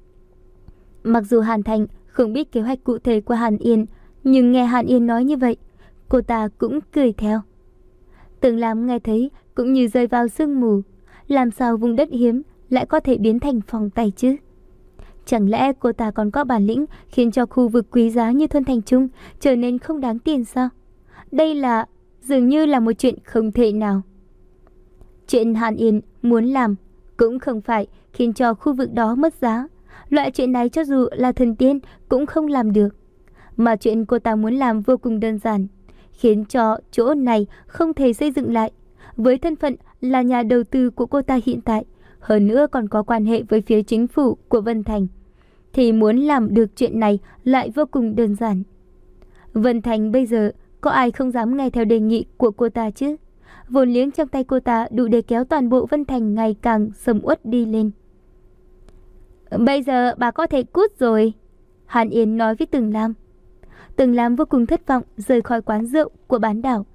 Mặc dù Hàn Thành không biết kế hoạch cụ thể của Hàn Yên, nhưng nghe Hàn Yên nói như vậy, cô ta cũng cười theo. Tường Lam nghe thấy cũng như rơi vào sương mù. Làm sao vùng đất hiếm lại có thể biến thành phòng tay chứ? Chẳng lẽ cô ta còn có bản lĩnh khiến cho khu vực quý giá như thôn Thành Trung trở nên không đáng tiền sao? Đây là dường như là một chuyện không thể nào. Chuyện Hàn Yên muốn làm cũng không phải khiến cho khu vực đó mất giá. Loại chuyện này cho dù là thần tiên cũng không làm được. Mà chuyện cô ta muốn làm vô cùng đơn giản, khiến cho chỗ này không thể xây dựng lại. Với thân phận là nhà đầu tư của cô ta hiện tại, hơn nữa còn có quan hệ với phía chính phủ của Vân Thành, thì muốn làm được chuyện này lại vô cùng đơn giản. Vân Thành bây giờ có ai không dám nghe theo đề nghị của cô ta chứ? Vốn liếng trong tay cô ta đủ để kéo toàn bộ Vân Thành ngày càng sầm uất đi lên. Bây giờ bà có thể cút rồi, Hàn Yên nói với Tường Lam. Tường Lam vô cùng thất vọng rời khỏi quán rượu của bán đảo.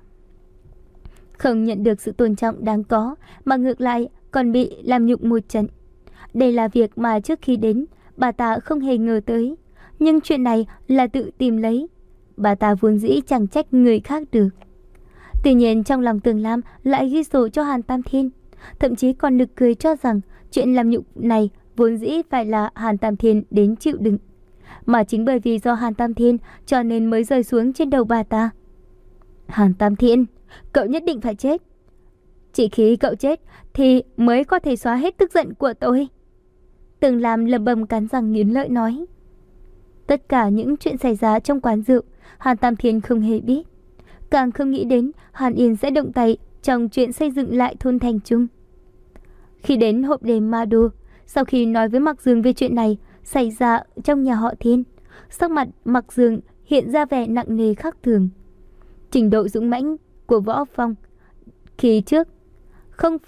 Không nhận được sự tôn trọng đáng có, mà ngược lại còn bị làm nhục một trận. Đây là việc mà trước khi đến bà ta không hề ngờ tới. Nhưng chuyện này là tự tìm lấy. Bà ta vốn dĩ chẳng trách người khác được. Tuy nhiên trong lòng Tường Lam lại ghi sổ cho Hàn Tam Thiên. Thậm chí còn nực cười cho rằng chuyện làm nhục này vốn dĩ phải là Hàn Tam Thiên đến chịu đựng. Mà chính bởi vì do Hàn Tam Thiên cho nên mới rơi xuống trên đầu bà ta. Hàn Tam Thiên, cậu nhất định phải chết. Chỉ khi cậu chết thì mới có thể xóa hết tức giận của tôi. Tường Lam lầm bầm cắn răng nghiến lợi nói. Tất cả những chuyện xảy ra trong quán rượu, Hàn Tam Thiên không hề biết. Càng không nghĩ đến Hàn Yên sẽ động tay trong chuyện xây dựng lại thôn Thành Trung. Khi đến hộp đêm Ma Đô, sau khi nói với Mạc Dương về chuyện này xảy ra trong nhà họ Thiên, sắc mặt Mạc Dương hiện ra vẻ nặng nề khác thường. Trình độ dũng mãnh của Võ Phong khi trước không phải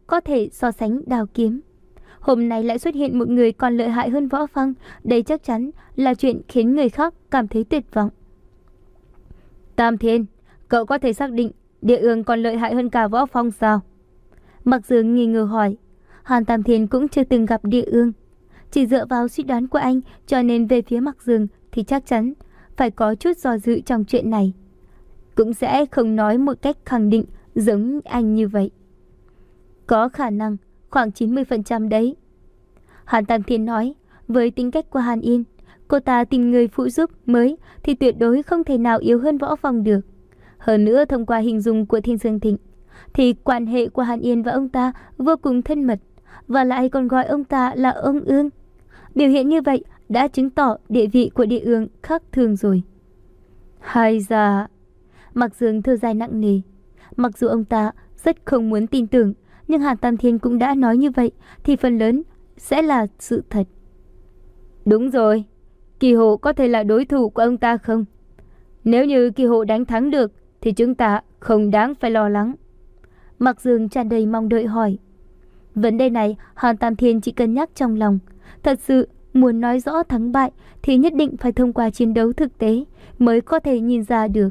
có thể so sánh đao kiếm. Hôm nay lại xuất hiện một người còn lợi hại hơn Võ Phong, đây chắc chắn là chuyện khiến người khác cảm thấy tuyệt vọng. Tam Thiên, cậu có thể xác định Địa Ương còn lợi hại hơn cả Võ Phong sao? Mặc Dương nghi ngờ hỏi. Hàn Tam Thiên cũng chưa từng gặp Địa Ương, chỉ dựa vào suy đoán của anh, cho nên về phía Mặc Dương thì chắc chắn phải có chút do dự trong chuyện này, cũng sẽ không nói một cách khẳng định giống anh như vậy. Có khả năng khoảng chín mươi phần trăm đấy. Hàn Tam Thiên nói. Với tính cách của Hàn Yên, cô ta tìm người phụ giúp mới thì tuyệt đối không thể nào yếu hơn Võ Phong được. Hơn nữa, thông qua hình dung của Thiên Dương Thịnh thì quan hệ của Hàn Yên và ông ta vô cùng thân mật, và lại còn gọi ông ta là ông Ương. Biểu hiện như vậy đã chứng tỏ địa vị của Địa Ương khác thường rồi. Hay da, Mặc Dương thở dài nặng nề. Mặc dù ông ta rất không muốn tin tưởng, nhưng Hàn Tam Thiên cũng đã nói như vậy thì phần lớn sẽ là sự thật. Đúng rồi, Kỳ Hộ có thể là đối thủ của ông ta không? Nếu như Kỳ Hộ đánh thắng được thì chúng ta không đáng phải lo lắng. Mặc Dương tràn đầy mong đợi hỏi. Vấn đề này Hàn Tam Thiên chỉ cân nhắc trong lòng. Thật sự muốn nói rõ thắng bại thì nhất định phải thông qua chiến đấu thực tế mới có thể nhìn ra được.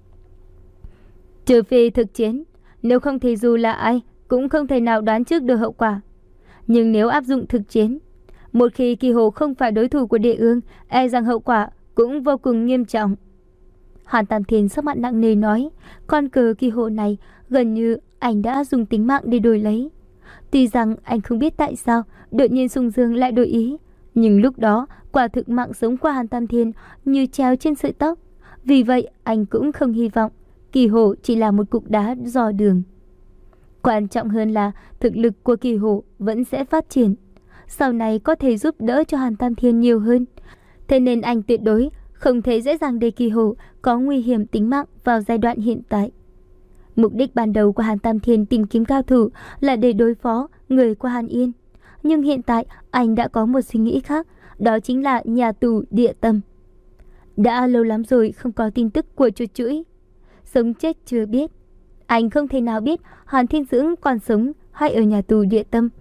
Trừ phi thực chiến, nếu không thì dù là ai cũng không thể nào đoán trước được hậu quả. Nhưng nếu áp dụng thực chiến, một khi Kỳ Hồ không phải đối thủ của Địa Ương, e rằng hậu quả cũng vô cùng nghiêm trọng. Hàn Tam Thiên sắc mặt nặng nề nói. Con cờ Kỳ Hồ này gần như anh đã dùng tính mạng để đổi lấy. Tuy rằng anh không biết tại sao đột nhiên Sùng Dương lại đổi ý, nhưng lúc đó quả thực mạng sống của Hàn Tam Thiên như treo trên sợi tóc. Vì vậy anh cũng không hy vọng Kỳ Hồ chỉ là một cục đá dò đường. Quan trọng hơn là thực lực của Kỳ Hồ vẫn sẽ phát triển, sau này có thể giúp đỡ cho Hàn Tam Thiên nhiều hơn. Thế nên anh tuyệt đối không thể dễ dàng để Kỳ Hồ có nguy hiểm tính mạng vào giai đoạn hiện tại. Mục đích ban đầu của Hàn Tam Thiên tìm kiếm cao thủ là để đối phó người của Hàn Yên. Nhưng hiện tại anh đã có một suy nghĩ khác, đó chính là nhà tù Địa Tâm. Đã lâu lắm rồi không có tin tức của chuột chuỗi. Sống chết chưa biết. Anh không thể nào biết Hàn Thiên Dưỡng còn sống hay ở nhà tù Địa Tâm.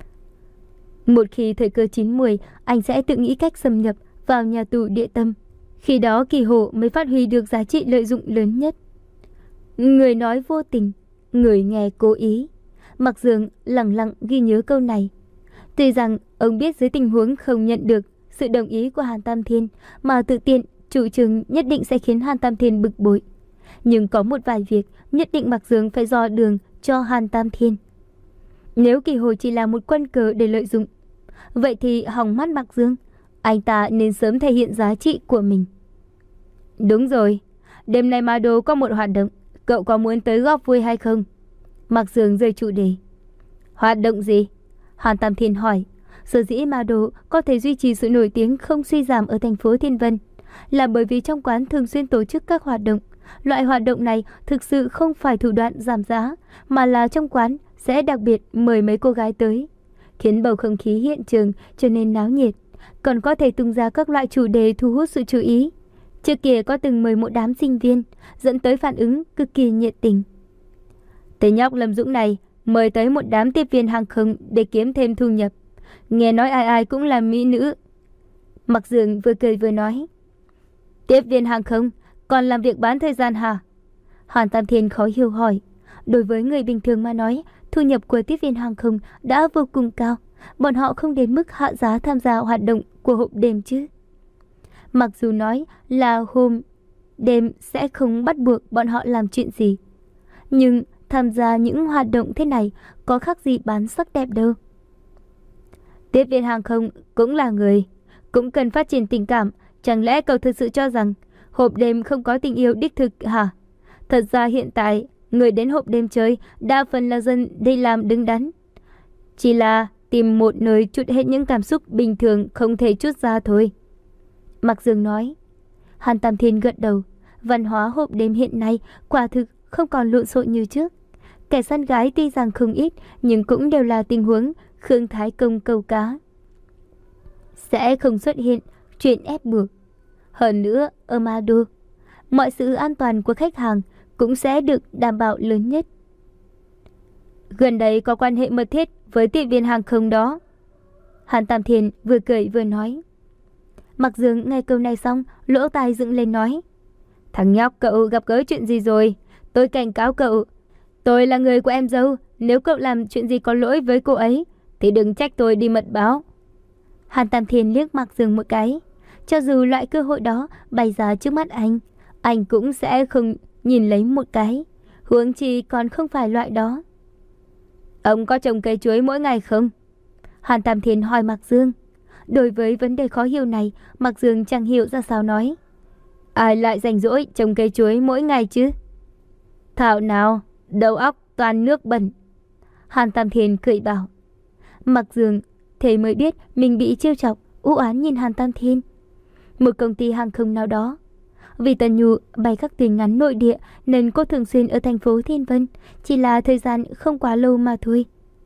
Một khi thời cơ chín muồi, anh sẽ tự nghĩ cách xâm nhập vào nhà tù Địa Tâm. Khi đó Kỳ Hồ mới phát huy được giá trị lợi dụng lớn nhất. Người nói vô tình, người nghe cố ý. Mặc Dương lặng lặng ghi nhớ câu này. Tuy rằng ông biết dưới tình huống không nhận được sự đồng ý của Hàn Tam Thiên mà tự tiện chủ trương nhất định sẽ khiến Hàn Tam Thiên bực bội. Nhưng có một vài việc nhất định Mặc Dương phải dò đường cho Hàn Tam Thiên. Nếu Kỳ Hồ chỉ là một quân cờ để lợi dụng, vậy thì hỏng mắt Mặc Dương. Anh ta nên sớm thể hiện giá trị của mình. Đúng rồi, đêm nay Ma Đô có một hoạt động, cậu có muốn tới góp vui hay không? Mặc Dương rời chủ đề. Hoạt động gì? Hàn Tam Thiên hỏi. Sở dĩ Ma Đô có thể duy trì sự nổi tiếng không suy giảm ở thành phố Thiên Vân là bởi vì trong quán thường xuyên tổ chức các hoạt động. Loại hoạt động này thực sự không phải thủ đoạn giảm giá, mà là trong quán sẽ đặc biệt mời mấy cô gái tới, khiến bầu không khí hiện trường trở nên náo nhiệt, còn có thể tung ra các loại chủ đề thu hút sự chú ý. Trước kia có từng mời một đám sinh viên, dẫn tới phản ứng cực kỳ nhiệt tình. Tên nhóc Lâm Dũng này mời tới một đám tiếp viên hàng không để kiếm thêm thu nhập. Nghe nói ai ai cũng là mỹ nữ. Mặc Dương vừa cười vừa nói. Tiếp viên hàng không còn làm việc bán thời gian hả? Hàn Tam Thiên khó hiểu hỏi. Đối với người bình thường mà nói, thu nhập của tiếp viên hàng không đã vô cùng cao. Bọn họ không đến mức hạ giá tham gia hoạt động của hộp đêm chứ. Mặc dù nói là hôm đêm sẽ không bắt buộc bọn họ làm chuyện gì, nhưng tham gia những hoạt động thế này có khác gì bán sắc đẹp đâu. Tiếp viên hàng không cũng là người, cũng cần phát triển tình cảm. Chẳng lẽ cậu thực sự cho rằng hộp đêm không có tình yêu đích thực hả? Thật ra hiện tại người đến hộp đêm chơi đa phần là dân đi làm đứng đắn, chỉ là tìm một nơi trút hết những cảm xúc bình thường không thể trút ra thôi. Mặc Dương nói. Hàn Tam Thiên gật đầu. Văn hóa hộp đêm hiện nay quả thực không còn lộn xộn như trước. Kẻ săn gái tuy rằng không ít, nhưng cũng đều là tình huống Khương Thái Công câu cá. Sẽ không xuất hiện chuyện ép buộc. Hơn nữa, ở Ma Đô, mọi sự an toàn của khách hàng cũng sẽ được đảm bảo lớn nhất. Gần đây có quan hệ mật thiết với tiếp viên hàng không đó. Hàn Tam Thiên vừa cười vừa nói. Mạc Dương nghe câu này xong, lỗ tai dựng lên nói. Thằng nhóc, cậu gặp gỡ chuyện gì rồi? Tôi cảnh cáo cậu. Tôi là người của em dâu. Nếu cậu làm chuyện gì có lỗi với cô ấy thì đừng trách tôi đi mật báo. Hàn Tam Thiên liếc Mạc Dương một cái. Cho dù loại cơ hội đó bày ra trước mắt anh, anh cũng sẽ không nhìn lấy một cái. Huống chi còn không phải loại đó. Ông có trồng cây chuối mỗi ngày không? Hàn Tam Thiên hỏi Mạc Dương. Đối với vấn đề khó hiểu này, Mạc Dương chẳng hiểu ra sao nói. Ai lại rảnh rỗi trồng cây chuối mỗi ngày chứ? Thảo nào, đầu óc toàn nước bẩn. Hàn Tam Thiên cười bảo. Mạc Dương thế mới biết mình bị trêu chọc, u oán nhìn Hàn Tam Thiên. Một công ty hàng không nào đó. Vì Tần Nhu bay các tuyến ngắn nội địa nên cô thường xuyên ở thành phố Thiên Vân, chỉ là thời gian không quá lâu mà thôi.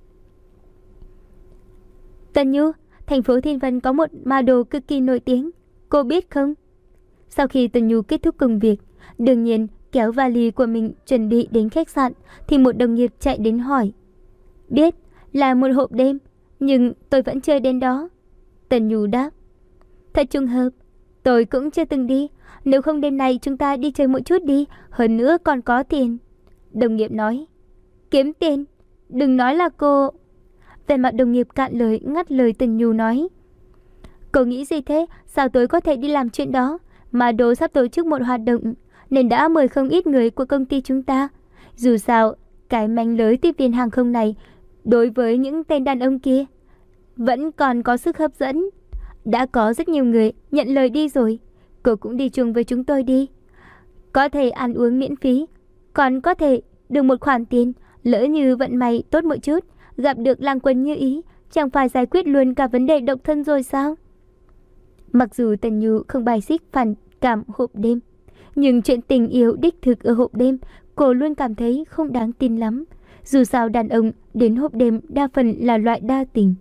Tần Nhu, thành phố Thiên Vân có một model cực kỳ nổi tiếng, cô biết không? Sau khi Tần Nhu kết thúc công việc, đương nhiên kéo vali của mình chuẩn bị đến khách sạn thì một đồng nghiệp chạy đến hỏi. Biết, là một hộp đêm, nhưng tôi vẫn chưa đến đó. Tần Nhu đáp. Thật trùng hợp, tôi cũng chưa từng đi. Nếu không đêm nay chúng ta đi chơi một chút đi, hơn nữa còn có tiền. Đồng nghiệp nói. Kiếm tiền? Đừng nói là cô... Về mặt đồng nghiệp cạn lời ngắt lời Tần Nhu nói. Cô nghĩ gì thế? Sao tôi có thể đi làm chuyện đó? Mà đồ sắp tổ chức một hoạt động nên đã mời không ít người của công ty chúng ta. Dù sao, cái manh lưới tiếp viên hàng không này đối với những tên đàn ông kia vẫn còn có sức hấp dẫn. Đã có rất nhiều người nhận lời đi rồi. Cô cũng đi chung với chúng tôi đi. Có thể ăn uống miễn phí, còn có thể được một khoản tiền. Lỡ như vận may tốt một chút, gặp được lang quân như ý, chẳng phải giải quyết luôn cả vấn đề độc thân rồi sao? Mặc dù Tần Nhu không bài xích phản cảm hộp đêm, nhưng chuyện tình yêu đích thực ở hộp đêm cô luôn cảm thấy không đáng tin lắm. Dù sao đàn ông đến hộp đêm đa phần là loại đa tình.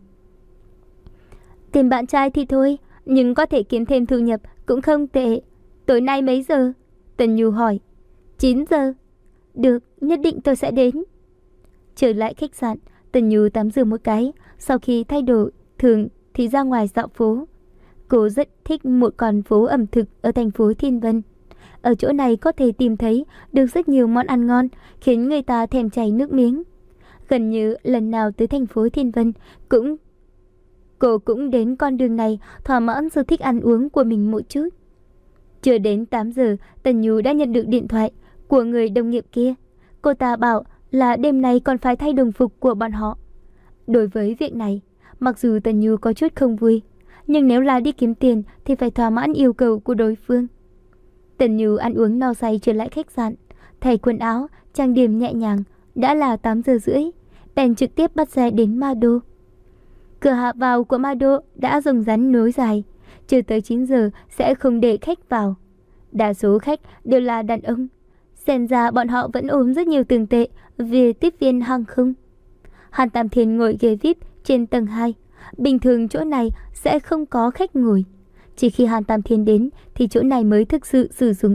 Tìm bạn trai thì thôi, nhưng có thể kiếm thêm thu nhập cũng không tệ. Tối nay mấy giờ? Tần Nhu hỏi. chín giờ. Được, nhất định tôi sẽ đến. Trở lại khách sạn, Tần Nhu tắm rửa một cái, sau khi thay đồ thường thì ra ngoài dạo phố. Cô rất thích một con phố ẩm thực ở thành phố Thiên Vân. Ở chỗ này có thể tìm thấy được rất nhiều món ăn ngon, khiến người ta thèm chảy nước miếng. Gần như lần nào tới thành phố Thiên Vân cũng cô cũng đến con đường này thỏa mãn sở thích ăn uống của mình một chút. Chưa đến tám giờ, Tần Nhu đã nhận được điện thoại của người đồng nghiệp kia. Cô ta bảo là đêm nay còn phải thay đồng phục của bọn họ. Đối với việc này, mặc dù Tần Nhu có chút không vui, nhưng nếu là đi kiếm tiền thì phải thỏa mãn yêu cầu của đối phương. Tần Nhu ăn uống no say trở lại khách sạn, thay quần áo, trang điểm nhẹ nhàng. Đã là tám giờ rưỡi, bèn trực tiếp bắt xe đến Ma Đô. Cửa hạ vào của Ma Đô đã rồng rắn nối dài, chưa tới chín giờ sẽ không để khách vào. Đa số khách đều là đàn ông. Xem ra bọn họ vẫn ôm rất nhiều tiền tệ về tiếp viên hàng không. Hàn Tam Thiên ngồi ghế vi ai pi trên tầng hai. Bình thường chỗ này sẽ không có khách ngồi. Chỉ khi Hàn Tam Thiên đến thì chỗ này mới thực sự sử dụng.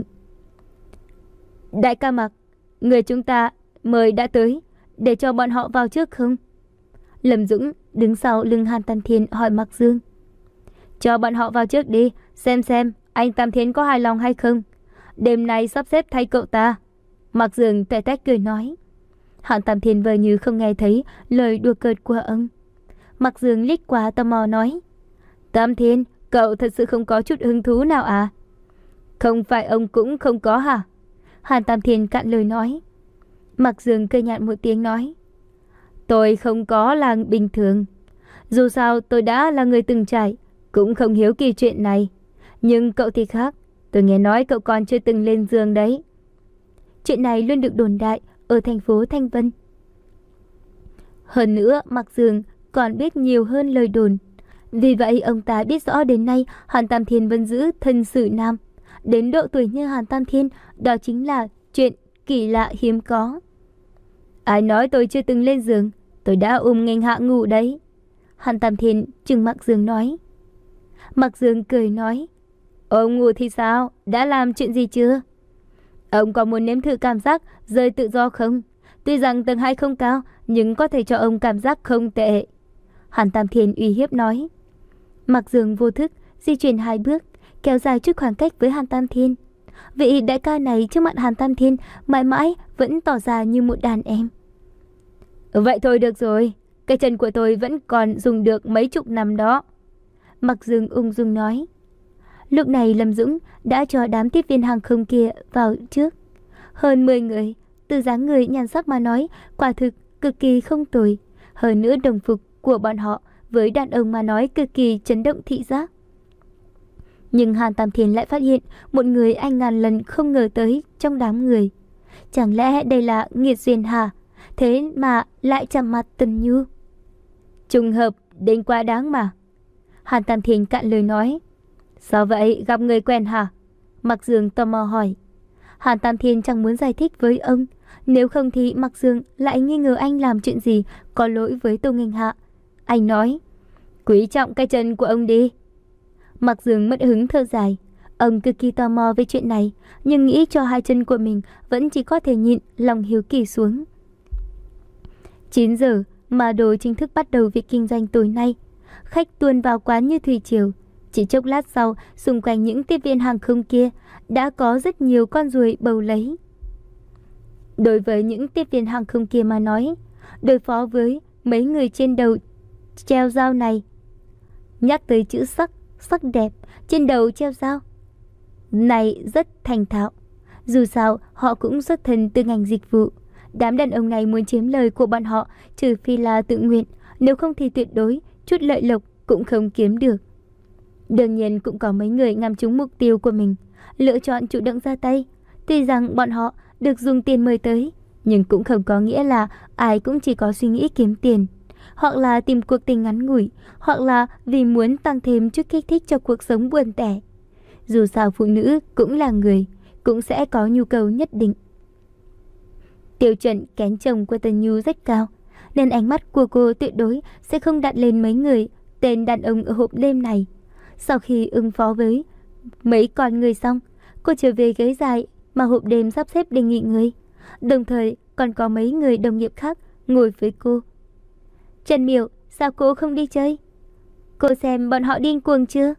Đại ca Mạc, người chúng ta mời đã tới, để cho bọn họ vào trước không? Lâm Dũng đứng sau lưng Hàn Tam Thiên hỏi Mạc Dương. Cho bọn họ vào trước đi, xem xem anh Tam Thiên có hài lòng hay không. Đêm nay sắp xếp thay cậu ta. Mạc Dương tè tét cười nói. Hàn Tam Thiên vờ như không nghe thấy lời đùa cợt của ông. Mạc Dương liếc qua tò mò nói. Tam Thiên, cậu thật sự không có chút hứng thú nào à? Không phải ông cũng không có hả? Hàn Tam Thiên cạn lời nói. Mạc Dương cười nhạt một tiếng nói. Tôi không có là bình thường. Dù sao tôi đã là người từng trải, cũng không hiếu kỳ chuyện này. Nhưng cậu thì khác, tôi nghe nói cậu còn chưa từng lên giường đấy. Chuyện này luôn được đồn đại ở thành phố Thanh Vân. Hơn nữa, Mạc Dương còn biết nhiều hơn lời đồn. Vì vậy ông ta biết rõ đến nay Hàn Tam Thiên vẫn giữ thân xử nam. Đến độ tuổi như Hàn Tam Thiên, đó chính là chuyện kỳ lạ hiếm có. Ai nói tôi chưa từng lên giường, tôi đã ôm nghênh hạ ngủ đấy. Hàn Tam Thiên trừng Mạc Dương nói. Mạc Dương cười nói. Ông ngủ thì sao? Đã làm chuyện gì chưa? Ông có muốn nếm thử cảm giác rơi tự do không? Tuy rằng tầng hai không cao, nhưng có thể cho ông cảm giác không tệ. Hàn Tam Thiên uy hiếp nói. Mạc Dương vô thức di chuyển hai bước, kéo dài chút khoảng cách với Hàn Tam Thiên. Vị đại ca này trước mặt Hàn Tam Thiên mãi mãi vẫn tỏ ra như một đàn em. Vậy thôi được rồi, cái chân của tôi vẫn còn dùng được mấy chục năm đó. Mạc Dương ung dung nói. Lúc này Lâm Dũng đã cho đám tiếp viên hàng không kia vào trước. Hơn mười người, từ dáng người nhan sắc mà nói, quả thực cực kỳ không tồi. Hơn nữa đồng phục của bọn họ với đàn ông mà nói cực kỳ chấn động thị giác. Nhưng Hàn Tam Thiên lại phát hiện một người anh ngàn lần không ngờ tới trong đám người. Chẳng lẽ đây là nghiệt duyên hả? Thế mà lại chạm mặt Tần Nhu. Trùng hợp đến quá đáng mà. Hàn Tam Thiên cạn lời nói. Sao vậy, gặp người quen hả? Mạc Dương tò mò hỏi. Hàn Tam Thiên chẳng muốn giải thích với ông, nếu không thì Mạc Dương lại nghi ngờ anh làm chuyện gì có lỗi với Tô Nghênh Hạ. Anh nói, quý trọng cái chân của ông đi. Mạc Dương mất hứng thở dài. Ông cực kỳ tò mò về chuyện này, nhưng nghĩ cho hai chân của mình vẫn chỉ có thể nhịn lòng hiếu kỳ xuống. chín giờ, mà đồ chính thức bắt đầu việc kinh doanh tối nay. Khách tuôn vào quán như thủy triều. Chỉ chốc lát sau, xung quanh những tiếp viên hàng không kia đã có rất nhiều con ruồi bầu lấy. Đối với những tiếp viên hàng không kia mà nói, đối phó với mấy người trên đầu treo dao này, nhắc tới chữ sắc, sắc đẹp, trên đầu treo dao này rất thành thạo. Dù sao, họ cũng xuất thân từ ngành dịch vụ. Đám đàn ông này muốn chiếm lời của bọn họ, trừ phi là tự nguyện, nếu không thì tuyệt đối chút lợi lộc cũng không kiếm được. Đương nhiên cũng có mấy người ngắm trúng mục tiêu của mình, lựa chọn chủ động ra tay. Tuy rằng bọn họ được dùng tiền mời tới, nhưng cũng không có nghĩa là ai cũng chỉ có suy nghĩ kiếm tiền, hoặc là tìm cuộc tình ngắn ngủi, hoặc là vì muốn tăng thêm chút kích thích cho cuộc sống buồn tẻ. Dù sao phụ nữ cũng là người, cũng sẽ có nhu cầu nhất định. Tiêu chuẩn kén chồng của Tần Nhu rất cao, nên ánh mắt của cô tuyệt đối sẽ không đặt lên mấy người tên đàn ông ở hộp đêm này. Sau khi ứng phó với mấy con người xong, cô trở về ghế dài mà hộp đêm sắp xếp để nghỉ ngơi. Đồng thời còn có mấy người đồng nghiệp khác ngồi với cô. Trần Miểu, sao cô không đi chơi? Cô xem bọn họ điên cuồng chưa?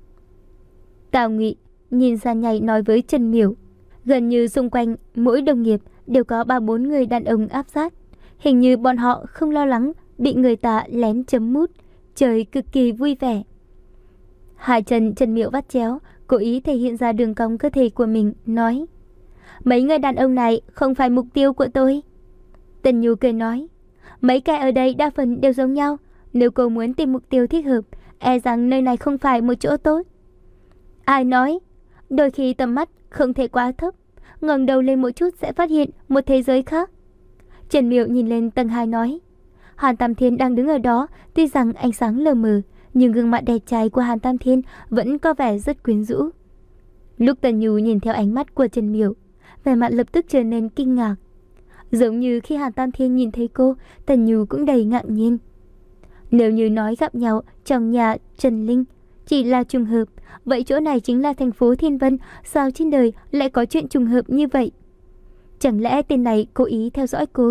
Tào Ngụy nhìn ra nhảy nói với Trần Miểu. Gần như xung quanh mỗi đồng nghiệp đều có ba bốn người đàn ông áp sát. Hình như bọn họ không lo lắng bị người ta lén chấm mút, chơi cực kỳ vui vẻ. Hai chân Trần Miểu vắt chéo, cố ý thể hiện ra đường cong cơ thể của mình, nói: Mấy người đàn ông này không phải mục tiêu của tôi. Tần Nhu cười nói: Mấy kẻ ở đây đa phần đều giống nhau, nếu cô muốn tìm mục tiêu thích hợp, e rằng nơi này không phải một chỗ tốt. Ai nói? Đôi khi tầm mắt không thể quá thấp, ngẩng đầu lên một chút sẽ phát hiện một thế giới khác. Trần Miểu nhìn lên tầng hai nói. Hàn Tam Thiên đang đứng ở đó, tuy rằng ánh sáng lờ mờ, nhưng gương mặt đẹp trai của Hàn Tam Thiên vẫn có vẻ rất quyến rũ. Lúc Tần Nhu nhìn theo ánh mắt của Trần Miểu, vẻ mặt lập tức trở nên kinh ngạc. Giống như khi Hàn Tam Thiên nhìn thấy cô, Tần Nhu cũng đầy ngạc nhiên. Nếu như nói gặp nhau trong nhà Trần Linh chỉ là trùng hợp, vậy chỗ này chính là thành phố Thiên Vân, sao trên đời lại có chuyện trùng hợp như vậy? Chẳng lẽ tên này cố ý theo dõi cô?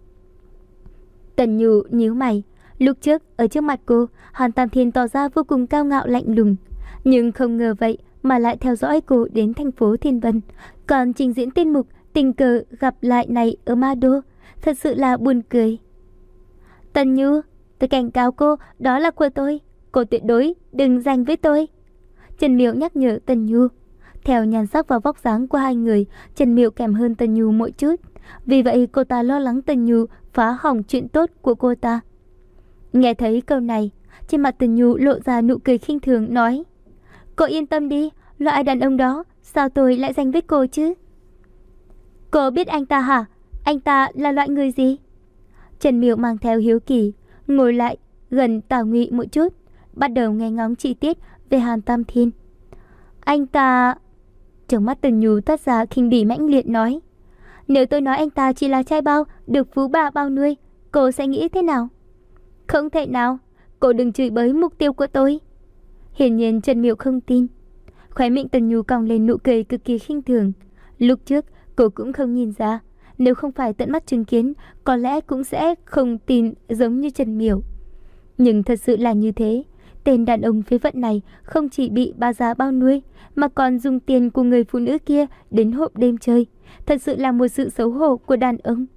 Tần Nhu nhíu mày. Lúc trước ở trước mặt cô, Hàn Tam Thiên tỏ ra vô cùng cao ngạo lạnh lùng, nhưng không ngờ vậy mà lại theo dõi cô đến thành phố Thiên Vân, còn trình diễn tiết mục tình cờ gặp lại này ở Ma Đô, thật sự là buồn cười. Tần Nhu, tôi cảnh cáo cô, đó là của tôi, cô tuyệt đối đừng giành với tôi. Trần Miểu nhắc nhở Tần Nhu. Theo nhan sắc và vóc dáng của hai người, Trần Miểu kém hơn Tần Nhu mỗi chút, vì vậy cô ta lo lắng Tần Nhu phá hỏng chuyện tốt của cô ta. Nghe thấy câu này, trên mặt Tần Nhu lộ ra nụ cười khinh thường, nói: Cô yên tâm đi, loại đàn ông đó sao tôi lại giành với cô chứ? Cô biết anh ta hả? Anh ta là loại người gì? Trần Miểu mang theo hiếu kỳ, ngồi lại gần Tào Ngụy một chút, bắt đầu nghe ngóng chi tiết về Hàn Tam Thiên. Anh ta... Trong mắt Tần Nhu toát ra khinh bỉ mãnh liệt, nói: Nếu tôi nói anh ta chỉ là trai bao, được phú bà bao nuôi, cô sẽ nghĩ thế nào? Không thể nào, cô đừng chửi bới mục tiêu của tôi. Hiển nhiên Trần Miểu không tin. Khóe miệng Tần Nhu cong lên nụ cười cực kỳ khinh thường. Lúc trước cô cũng không nhìn ra, nếu không phải tận mắt chứng kiến, có lẽ cũng sẽ không tin giống như Trần Miểu. Nhưng thật sự là như thế. Tên đàn ông phế vận này không chỉ bị bà già bao nuôi, mà còn dùng tiền của người phụ nữ kia đến hộp đêm chơi. Thật sự là một sự xấu hổ của đàn ông.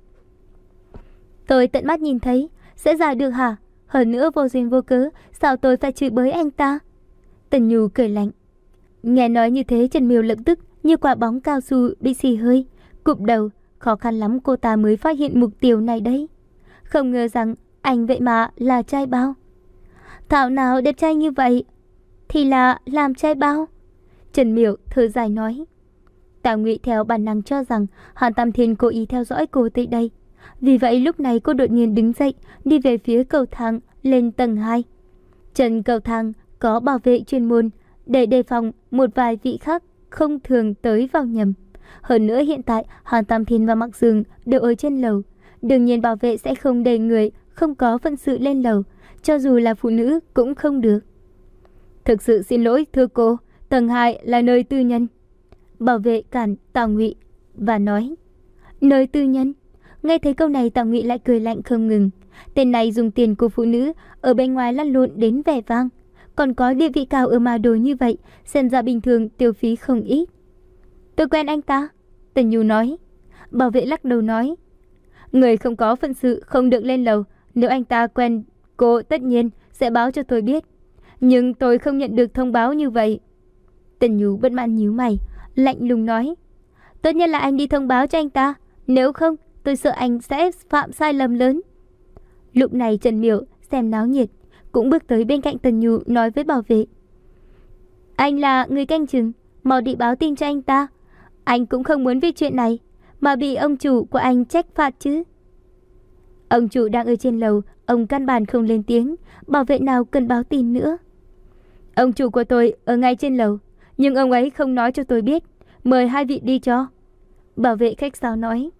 Tôi tận mắt nhìn thấy, sẽ giả được hả? Hơn nữa vô duyên vô cớ, sao tôi phải chửi bới anh ta? Tần Nhu cười lạnh. Nghe nói như thế, Trần Miểu lập tức như quả bóng cao su bị xì hơi, cụp đầu. Khó khăn lắm cô ta mới phát hiện mục tiêu này đấy. Không ngờ rằng anh vậy mà là trai bao. Thảo nào đẹp trai như vậy thì là làm trai bao. Trần Miểu thở dài nói. Tào Ngụy theo bản năng cho rằng Hàn Tam Thiên cố ý theo dõi cô tới đây. Vì vậy lúc này cô đột nhiên đứng dậy, đi về phía cầu thang lên tầng hai. Trên cầu thang có bảo vệ chuyên môn để đề phòng một vài vị khác không thường tới vào nhầm. Hơn nữa hiện tại Hàn Tam Thiên và Mạc Dương đều ở trên lầu. Đương nhiên bảo vệ sẽ không để người không có phận sự lên lầu, cho dù là phụ nữ cũng không được. Thực sự xin lỗi thưa cô, tầng hai là nơi tư nhân. Bảo vệ cản Tào Ngụy và nói. Nơi tư nhân? Nghe thấy câu này Tào Ngụy lại cười lạnh không ngừng. Tên này dùng tiền của phụ nữ ở bên ngoài lăn lộn đến vẻ vang, còn có địa vị cao ở Ma Đô như vậy, xem ra bình thường tiêu phí không ít. Tôi quen anh ta, Tần Nhu nói. Bảo vệ lắc đầu nói. Người không có phận sự không được lên lầu. Nếu anh ta quen cô tất nhiên sẽ báo cho tôi biết. Nhưng tôi không nhận được thông báo như vậy. Tần Nhu bất mãn nhíu mày, lạnh lùng nói. Tốt nhất là anh đi thông báo cho anh ta. Nếu không tôi sợ anh sẽ phạm sai lầm lớn. Lúc này Trần Miểu xem náo nhiệt, cũng bước tới bên cạnh Tần Nhu nói với bảo vệ. Anh là người canh chừng, mau đi báo tin cho anh ta. Anh cũng không muốn vì chuyện này mà bị ông chủ của anh trách phạt chứ. Ông chủ đang ở trên lầu, ông căn bản không lên tiếng, bảo vệ nào cần báo tin nữa. Ông chủ của tôi ở ngay trên lầu, nhưng ông ấy không nói cho tôi biết, mời hai vị đi cho. Bảo vệ khách sáo nói.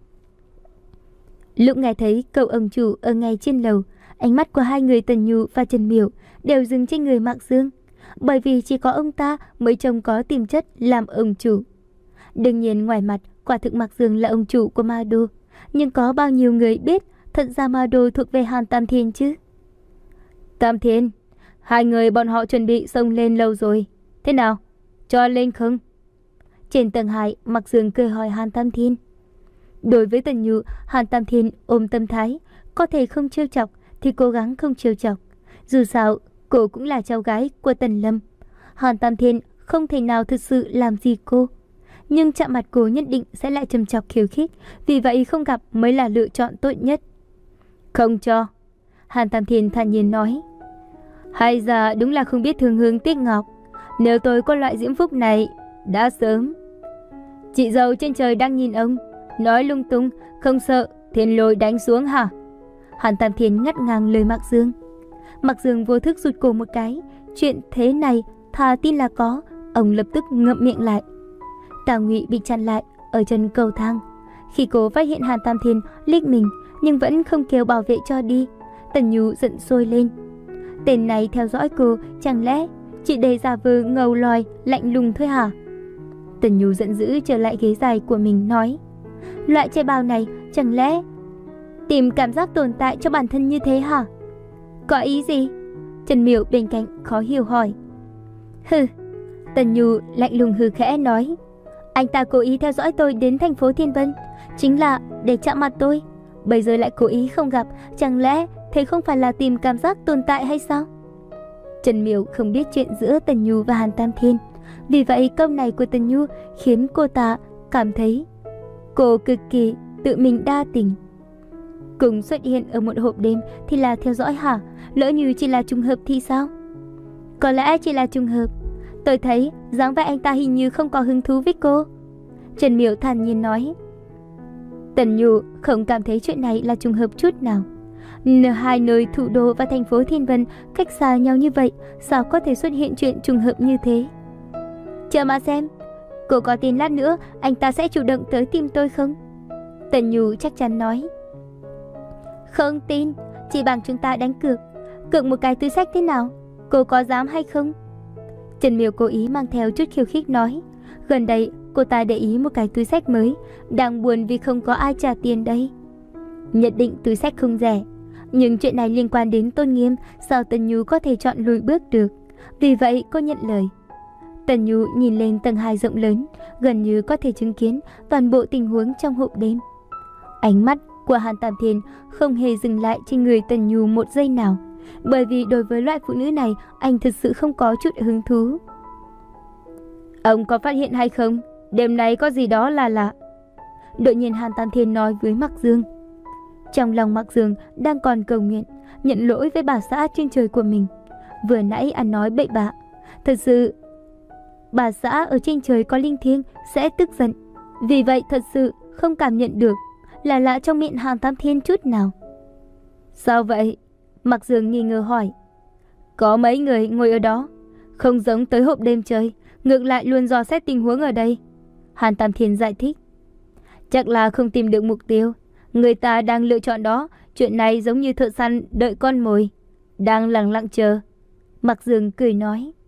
Lúc nghe thấy câu ông chủ ở ngay trên lầu, ánh mắt của hai người Tần Nhu và Trần Miểu đều dừng trên người Mạc Dương, bởi vì chỉ có ông ta mới trông có tiềm chất làm ông chủ. Đương nhiên ngoài mặt quả thực Mạc Dương là ông chủ của Ma Đô, nhưng có bao nhiêu người biết thật ra Ma Đô thuộc về Hàn Tam Thiên chứ? Tam Thiên, hai người bọn họ chuẩn bị xông lên lầu rồi. Thế nào? Cho lên không? Trên tầng hai, Mạc Dương cười hỏi Hàn Tam Thiên. Đối với Tần Nhu, Hàn Tam Thiên ôm tâm thái, có thể không trêu chọc thì cố gắng không trêu chọc. Dù sao, cô cũng là cháu gái của Tần Lâm. Hàn Tam Thiên không thể nào thực sự làm gì cô, nhưng chạm mặt cô nhất định sẽ lại trầm chọc khiêu khích, vì vậy không gặp mới là lựa chọn tốt nhất. Không cho. Hàn Tam Thiên thản nhiên nói. Hay ra đúng là không biết thương hương tiếc ngọc. Nếu tôi có loại diễm phúc này, đã sớm. Chị dâu trên trời đang nhìn ông, nói lung tung, không sợ thiên lôi đánh xuống hả? Hàn Tam Thiên ngắt ngang lời Mạc Dương. Mạc Dương vô thức rụt cổ một cái. Chuyện thế này thà tin là có. Ông lập tức ngậm miệng lại. Tào Ngụy bị chặn lại ở chân cầu thang. Khi cô phát hiện Hàn Tam Thiên liếc mình nhưng vẫn không kêu bảo vệ cho đi, Tần Nhu giận sôi lên. Tên này theo dõi cô, chẳng lẽ chỉ để giả vờ ngầu lòi lạnh lùng thôi hả? Tần Nhu giận dữ trở lại ghế dài của mình nói. Loại trai bao này chẳng lẽ tìm cảm giác tồn tại cho bản thân như thế hả? Có ý gì? Trần Miểu bên cạnh khó hiểu hỏi. Hừ. Tần Nhu lạnh lùng hừ khẽ nói. Anh ta cố ý theo dõi tôi đến thành phố Thiên Vân, chính là để chạm mặt tôi. Bây giờ lại cố ý không gặp, chẳng lẽ thế không phải là tìm cảm giác tồn tại hay sao? Trần Miểu không biết chuyện giữa Tần Nhu và Hàn Tam Thiên, vì vậy câu này của Tần Nhu khiến cô ta cảm thấy cô cực kỳ tự mình đa tình. Cùng xuất hiện ở một hộp đêm thì là theo dõi hả? Lỡ như chỉ là trùng hợp thì sao? Có lẽ chỉ là trùng hợp. Tôi thấy dáng vẻ anh ta hình như không có hứng thú với cô. Trần Miểu thản nhiên nói. Tần Nhu không cảm thấy chuyện này là trùng hợp chút nào. Hai nơi thủ đô và thành phố Thiên Vân cách xa nhau như vậy, sao có thể xuất hiện chuyện trùng hợp như thế? Chờ mà xem, cô có tin lát nữa anh ta sẽ chủ động tới tìm tôi không? Tần Nhu chắc chắn nói. Không tin, chỉ bằng chúng ta đánh cược. Cược một cái túi xách thế nào? Cô có dám hay không? Trần Miểu cố ý mang theo chút khiêu khích nói. Gần đây cô cô ta để ý một cái túi xách mới, đang buồn vì không có ai trả tiền đây. Nhất định túi xách không rẻ, nhưng chuyện này liên quan đến tôn nghiêm, sao Tần Nhu có thể chọn lùi bước được. Vì vậy cô nhận lời. Tần Nhu nhìn lên tầng hai rộng lớn, gần như có thể chứng kiến toàn bộ tình huống trong hộp đêm. Ánh mắt của Hàn Tam Thiên không hề dừng lại trên người Tần Nhu một giây nào, bởi vì đối với loại phụ nữ này anh thật sự không có chút hứng thú. Ông có phát hiện hay không, đêm nay có gì đó là lạ. Đột nhiên Hàn Tam Thiên nói với Mạc Dương. Trong lòng Mạc Dương đang còn cầu nguyện, nhận lỗi với bà xã trên trời của mình. Vừa nãy anh nói bậy bạ. Thật sự, bà xã ở trên trời có linh thiêng sẽ tức giận. Vì vậy thật sự không cảm nhận được là lạ trong miệng Hàn Tam Thiên chút nào. Sao vậy? Mạc Dương nghi ngờ hỏi. Có mấy người ngồi ở đó, không giống tới hộp đêm chơi, ngược lại luôn dò xét tình huống ở đây. Hàn Tam Thiên giải thích. Chắc là không tìm được mục tiêu, người ta đang lựa chọn đó. Chuyện này giống như thợ săn đợi con mồi, đang lặng lặng chờ. Mạc Dương cười nói.